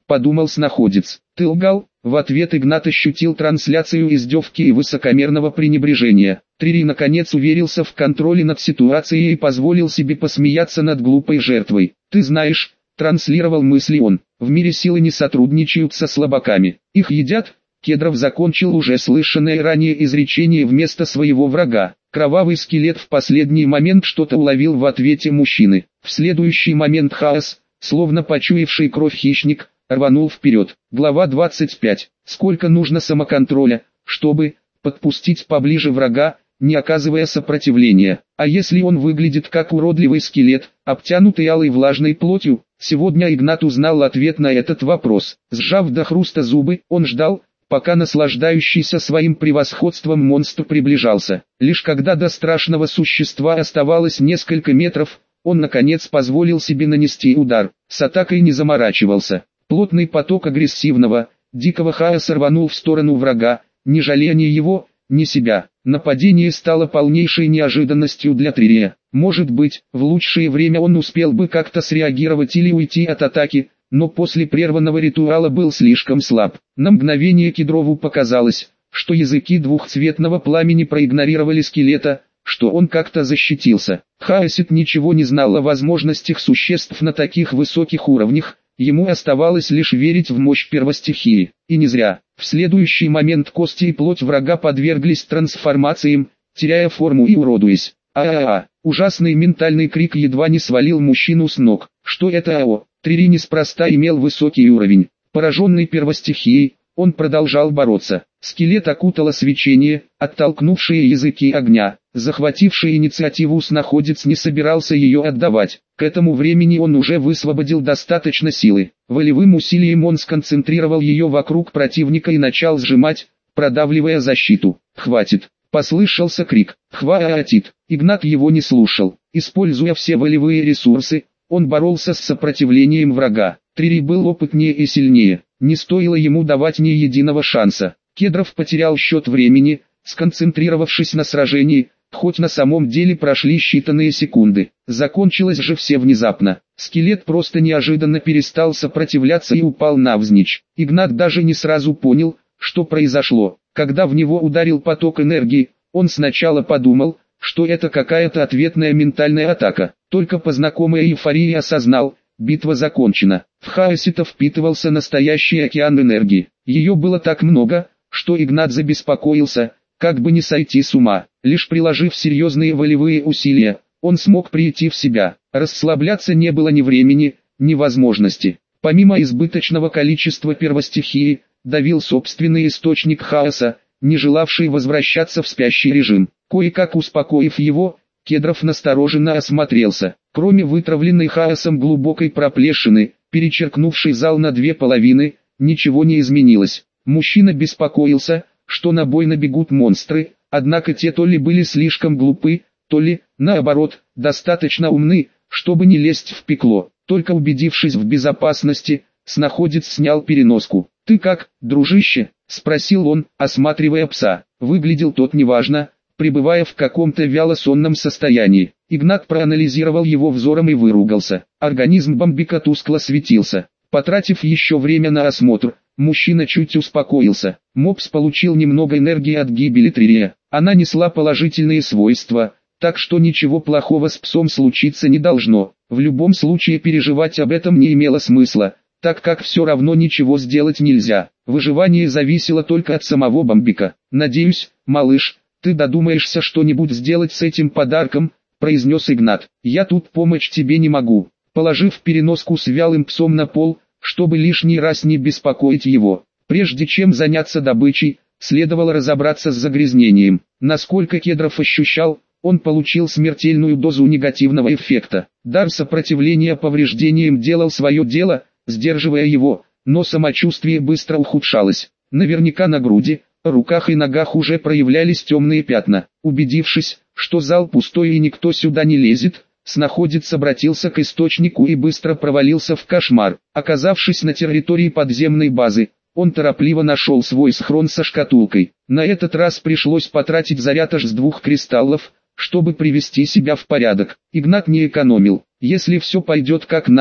подумал снаходец. Ты лгал? В ответ Игнат ощутил трансляцию издевки и высокомерного пренебрежения. Трири наконец уверился в контроле над ситуацией и позволил себе посмеяться над глупой жертвой. Ты знаешь, транслировал мысли он, в мире силы не сотрудничают со слабаками, их едят. Кедров закончил уже слышанное ранее изречение вместо своего врага. Кровавый скелет в последний момент что-то уловил в ответе мужчины. В следующий момент Хаос, словно почуявший кровь хищник, рванул вперед. Глава 25. Сколько нужно самоконтроля, чтобы подпустить поближе врага, не оказывая сопротивления. А если он выглядит как уродливый скелет, обтянутый алой влажной плотью? Сегодня Игнат узнал ответ на этот вопрос. Сжав до хруста зубы, он ждал, пока наслаждающийся своим превосходством монстр приближался. Лишь когда до страшного существа оставалось несколько метров, он наконец позволил себе нанести удар. С атакой не заморачивался. Плотный поток агрессивного, дикого хаоса рванул в сторону врага, не жалея ни его, ни себя. Нападение стало полнейшей неожиданностью для Тририя. Может быть, в лучшее время он успел бы как-то среагировать или уйти от атаки, но после прерванного ритуала был слишком слаб. На мгновение Кедрову показалось, что языки двухцветного пламени проигнорировали скелета, что он как-то защитился. Хаосит ничего не знал о возможностях существ на таких высоких уровнях, ему оставалось лишь верить в мощь первостихии. И не зря. В следующий момент кости и плоть врага подверглись трансформациям, теряя форму и уродуясь. А-а-а! Ужасный ментальный крик едва не свалил мужчину с ног. Что это АО? Трири неспроста имел высокий уровень. Пораженный первостихией, он продолжал бороться. Скелет окутало свечение, оттолкнувшие языки огня. Захвативший инициативу снаходец не собирался ее отдавать. К этому времени он уже высвободил достаточно силы. Волевым усилием он сконцентрировал ее вокруг противника и начал сжимать, продавливая защиту. «Хватит!» — послышался крик. «Хватит!» Игнат его не слушал. Используя все волевые ресурсы, он боролся с сопротивлением врага. Трири был опытнее и сильнее. Не стоило ему давать ни единого шанса. Кедров потерял счет времени, сконцентрировавшись на сражении, хоть на самом деле прошли считанные секунды. Закончилось же все внезапно. Скелет просто неожиданно перестал сопротивляться и упал навзничь. Игнат даже не сразу понял, что произошло. Когда в него ударил поток энергии, он сначала подумал, что это какая-то ответная ментальная атака. Только по знакомой эйфории осознал, битва закончена. В хаосе-то впитывался настоящий океан энергии. Ее было так много, что Игнат забеспокоился, как бы не сойти с ума. Лишь приложив серьезные волевые усилия, он смог прийти в себя. Расслабляться не было ни времени, ни возможности. Помимо избыточного количества первостихии, давил собственный источник хаоса, не желавший возвращаться в спящий режим. Кое-как успокоив его, Кедров настороженно осмотрелся. Кроме вытравленной хаосом глубокой проплешины, перечеркнувшей зал на две половины, ничего не изменилось. Мужчина беспокоился, что на бой набегут монстры, однако те то ли были слишком глупы, то ли, наоборот, достаточно умны, чтобы не лезть в пекло. Только убедившись в безопасности, снаходец снял переноску. «Ты как, дружище?» — спросил он, осматривая пса. Выглядел тот неважно, пребывая в каком-то вяло-сонном состоянии. Игнат проанализировал его взором и выругался. Организм Бамбика тускло светился. Потратив еще время на осмотр, мужчина чуть успокоился. Мопс получил немного энергии от гибели Тририя. Она несла положительные свойства, так что ничего плохого с псом случиться не должно. В любом случае переживать об этом не имело смысла, так как все равно ничего сделать нельзя. Выживание зависело только от самого Бамбика. «Надеюсь, малыш, ты додумаешься что-нибудь сделать с этим подарком», — произнес Игнат. «Я тут помочь тебе не могу». Положив переноску с вялым псом на пол, чтобы лишний раз не беспокоить его, прежде чем заняться добычей, следовало разобраться с загрязнением. Насколько Кедров ощущал, он получил смертельную дозу негативного эффекта. Дар сопротивления повреждениям делал свое дело, сдерживая его, но самочувствие быстро ухудшалось. Наверняка на груди, руках и ногах уже проявлялись темные пятна. Убедившись, что зал пустой и никто сюда не лезет, снаходец обратился к источнику и быстро провалился в кошмар. Оказавшись на территории подземной базы, он торопливо нашел свой схрон со шкатулкой. На этот раз пришлось потратить заряд аж с 2 кристаллов, чтобы привести себя в порядок. Игнат не экономил. Если все пойдет как надо,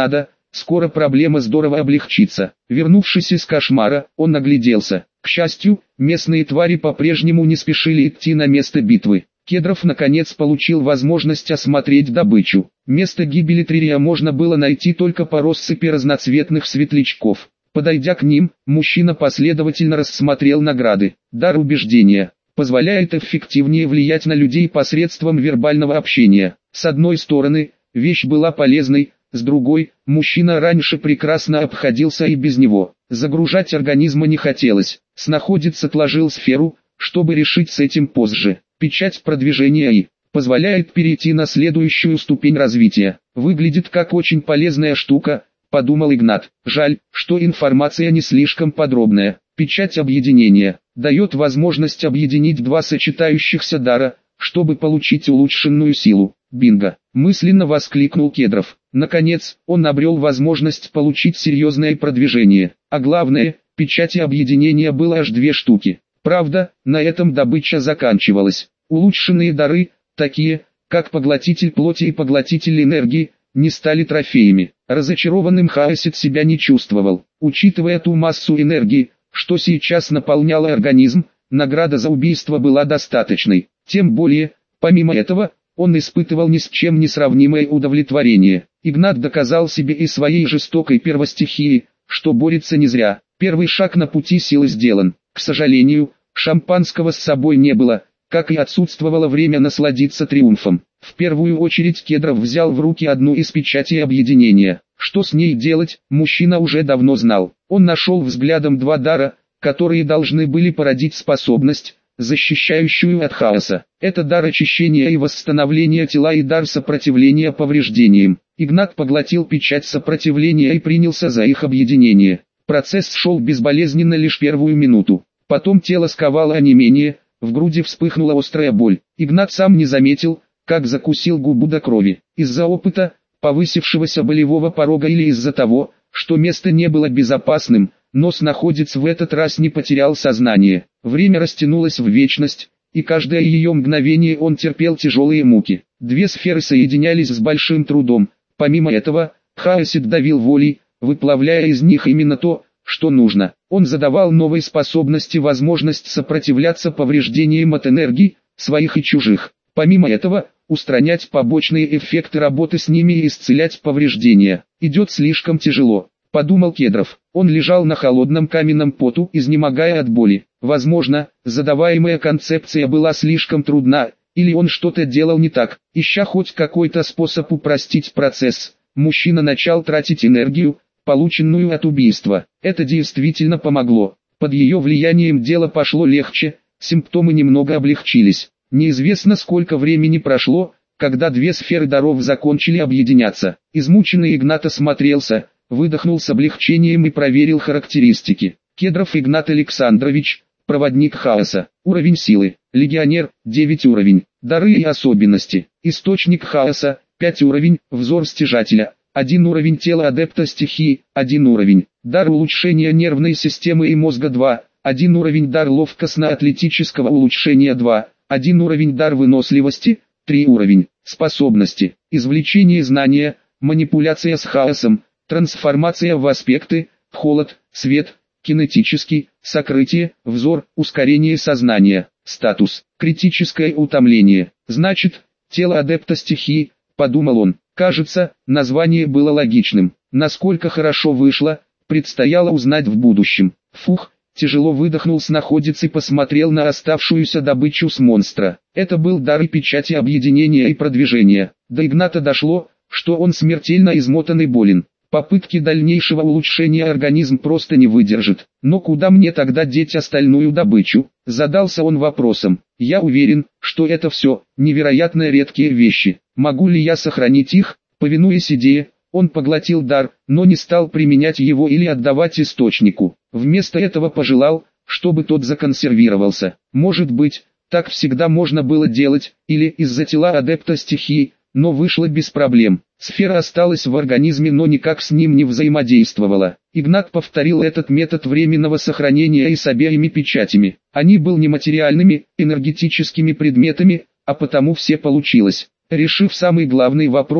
скоро проблема здорово облегчится. Вернувшись из кошмара, он огляделся. К счастью, местные твари по-прежнему не спешили идти на место битвы. Кедров наконец получил возможность осмотреть добычу. Место гибели Тририя можно было найти только по россыпи разноцветных светлячков. Подойдя к ним, мужчина последовательно рассмотрел награды. Дар убеждения позволяет эффективнее влиять на людей посредством вербального общения. С одной стороны, вещь была полезной, с другой, мужчина раньше прекрасно обходился и без него. Загружать организма не хотелось. Снаходец отложил сферу, чтобы решить с этим позже. Печать продвижения И позволяет перейти на следующую ступень развития. Выглядит как очень полезная штука, подумал Игнат. Жаль, что информация не слишком подробная. Печать объединения дает возможность объединить два сочетающихся дара, чтобы получить улучшенную силу. Бинго! Мысленно воскликнул Кедров. Наконец, он обрел возможность получить серьезное продвижение. А главное, печати объединения было аж 2 штуки. Правда, на этом добыча заканчивалась. Улучшенные дары, такие, как поглотитель плоти и поглотитель энергии, не стали трофеями. Разочарованным Хаосид себя не чувствовал. Учитывая ту массу энергии, что сейчас наполняла организм, награда за убийство была достаточной. Тем более, помимо этого, он испытывал ни с чем не сравнимое удовлетворение. Игнат доказал себе и своей жестокой первостихии, что борется не зря. Первый шаг на пути силы сделан. К сожалению, шампанского с собой не было, как и отсутствовало время насладиться триумфом. В первую очередь Кедров взял в руки одну из печатей объединения. Что с ней делать, мужчина уже давно знал. Он нашел взглядом 2 дара, которые должны были породить способность, защищающую от хаоса. Это дар очищения и восстановления тела и дар сопротивления повреждениям. Игнат поглотил печать сопротивления и принялся за их объединение. Процесс шел безболезненно лишь первую минуту. Потом тело сковало онемение, в груди вспыхнула острая боль. Игнат сам не заметил, как закусил губу до крови. Из-за опыта, повысившегося болевого порога или из-за того, что место не было безопасным, но снаходец в этот раз не потерял сознание. Время растянулось в вечность, и каждое ее мгновение он терпел тяжелые муки. 2 сферы соединялись с большим трудом. Помимо этого, Хаосид давил волей, выплавляя из них именно то, что нужно. Он задавал новой способности возможность сопротивляться повреждениям от энергии, своих и чужих. Помимо этого, устранять побочные эффекты работы с ними и исцелять повреждения. Идет слишком тяжело, подумал Кедров. Он лежал на холодном каменном поту, изнемогая от боли. Возможно, задаваемая концепция была слишком трудна, или он что-то делал не так. Ища хоть какой-то способ упростить процесс, мужчина начал тратить энергию, полученную от убийства. Это действительно помогло. Под ее влиянием дело пошло легче, симптомы немного облегчились. Неизвестно сколько времени прошло, когда 2 сферы даров закончили объединяться. Измученный Игнат осмотрелся, выдохнул с облегчением и проверил характеристики. Кедров Игнат Александрович, проводник хаоса. Уровень силы, легионер, 9 уровень. Дары и особенности. Источник хаоса, 5 уровень. Взор стяжателя, 1 уровень. Тело адепта стихии, 1 уровень. Дар улучшения нервной системы и мозга 2, 1 уровень. Дар ловкостно-атлетического улучшения 2, 1 уровень. Дар выносливости, 3 уровень. Способности, извлечение знания, манипуляция с хаосом, трансформация в аспекты, холод, свет, кинетический, сокрытие, взор, ускорение сознания. Статус, критическое утомление. Значит, тело адепта стихии, подумал он. Кажется, название было логичным. Насколько хорошо вышло, предстояло узнать в будущем. Фух, тяжело выдохнул снаходец и посмотрел на оставшуюся добычу с монстра. Это был дар и печати объединения и продвижения. До Игната дошло, что он смертельно измотан и болен. Попытки дальнейшего улучшения организм просто не выдержит. Но куда мне тогда деть остальную добычу? Задался он вопросом. Я уверен, что это все невероятно редкие вещи. Могу ли я сохранить их? Повинуясь идее, он поглотил дар, но не стал применять его или отдавать источнику. Вместо этого пожелал, чтобы тот законсервировался. Может быть, так всегда можно было делать, или из-за тела адепта стихии, но вышло без проблем. Сфера осталась в организме, но никак с ним не взаимодействовала. Игнат повторил этот метод временного сохранения и с обеими печатями. Они были нематериальными, энергетическими предметами, а потому все получилось. Решив самый главный вопрос,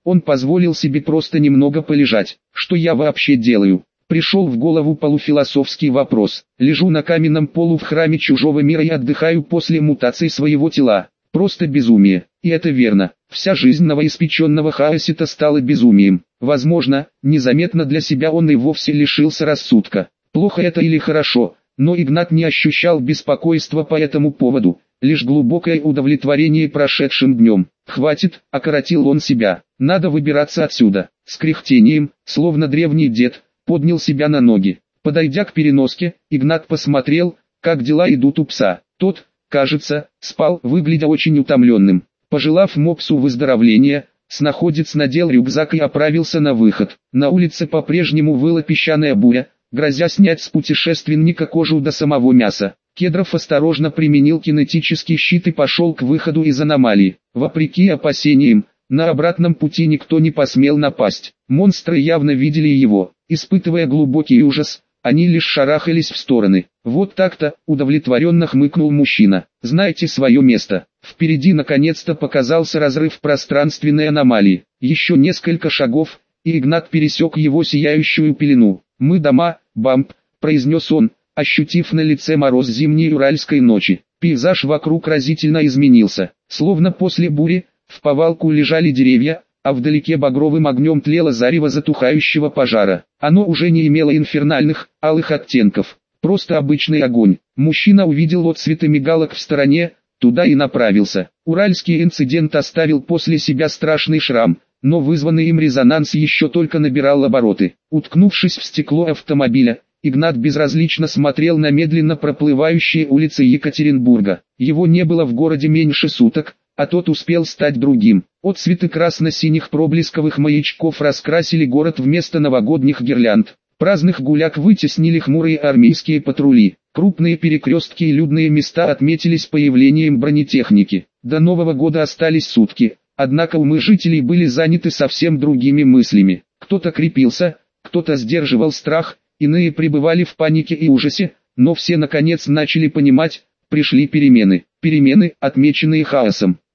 Он позволил себе просто немного полежать. Что я вообще делаю? Пришел в голову полуфилософский вопрос. Лежу на каменном полу в храме чужого мира и отдыхаю после мутации своего тела. Просто безумие. И это верно. Вся жизнь новоиспеченного Хаосита стала безумием. Возможно, незаметно для себя он и вовсе лишился рассудка. Плохо это или хорошо, но Игнат не ощущал беспокойства по этому поводу, лишь глубокое удовлетворение прошедшим днем. «Хватит», — окоротил он себя, — «надо выбираться отсюда». С кряхтением, словно древний дед, поднял себя на ноги. Подойдя к переноске, Игнат посмотрел, как дела идут у пса. Тот, кажется, спал, выглядя очень утомленным. Пожелав мопсу выздоровления, снаходец надел рюкзак и отправился на выход. На улице по-прежнему выла песчаная буря, грозя снять с путешественника кожу до самого мяса. Кедров осторожно применил кинетический щит и пошел к выходу из аномалии. Вопреки опасениям, на обратном пути никто не посмел напасть. Монстры явно видели его. Испытывая глубокий ужас, они лишь шарахались в стороны. «Вот так-то», — удовлетворенно хмыкнул мужчина. «Знаете свое место». Впереди наконец-то показался разрыв пространственной аномалии. Еще несколько шагов, и Игнат пересек его сияющую пелену. «Мы дома, Бамп», — произнес он, ощутив на лице мороз зимней уральской ночи. Пейзаж вокруг разительно изменился. Словно после бури, в повалку лежали деревья, а вдалеке багровым огнем тлело зарево затухающего пожара. Оно уже не имело инфернальных, алых оттенков. Просто обычный огонь. Мужчина увидел отсветы мигалок в стороне, туда и направился. Уральский инцидент оставил после себя страшный шрам, но вызванный им резонанс еще только набирал обороты. Уткнувшись в стекло автомобиля, Игнат безразлично смотрел на медленно проплывающие улицы Екатеринбурга. Его не было в городе меньше суток, а тот успел стать другим. Отцветы красно-синих проблесковых маячков раскрасили город вместо новогодних гирлянд. Праздных гуляк вытеснили хмурые армейские патрули. Крупные перекрестки и людные места отметились появлением бронетехники. До Нового года остались сутки, однако умы жителей были заняты совсем другими мыслями. Кто-то крепился, кто-то сдерживал страх, иные пребывали в панике и ужасе, но все наконец начали понимать, пришли перемены. Перемены, отмеченные хаосом.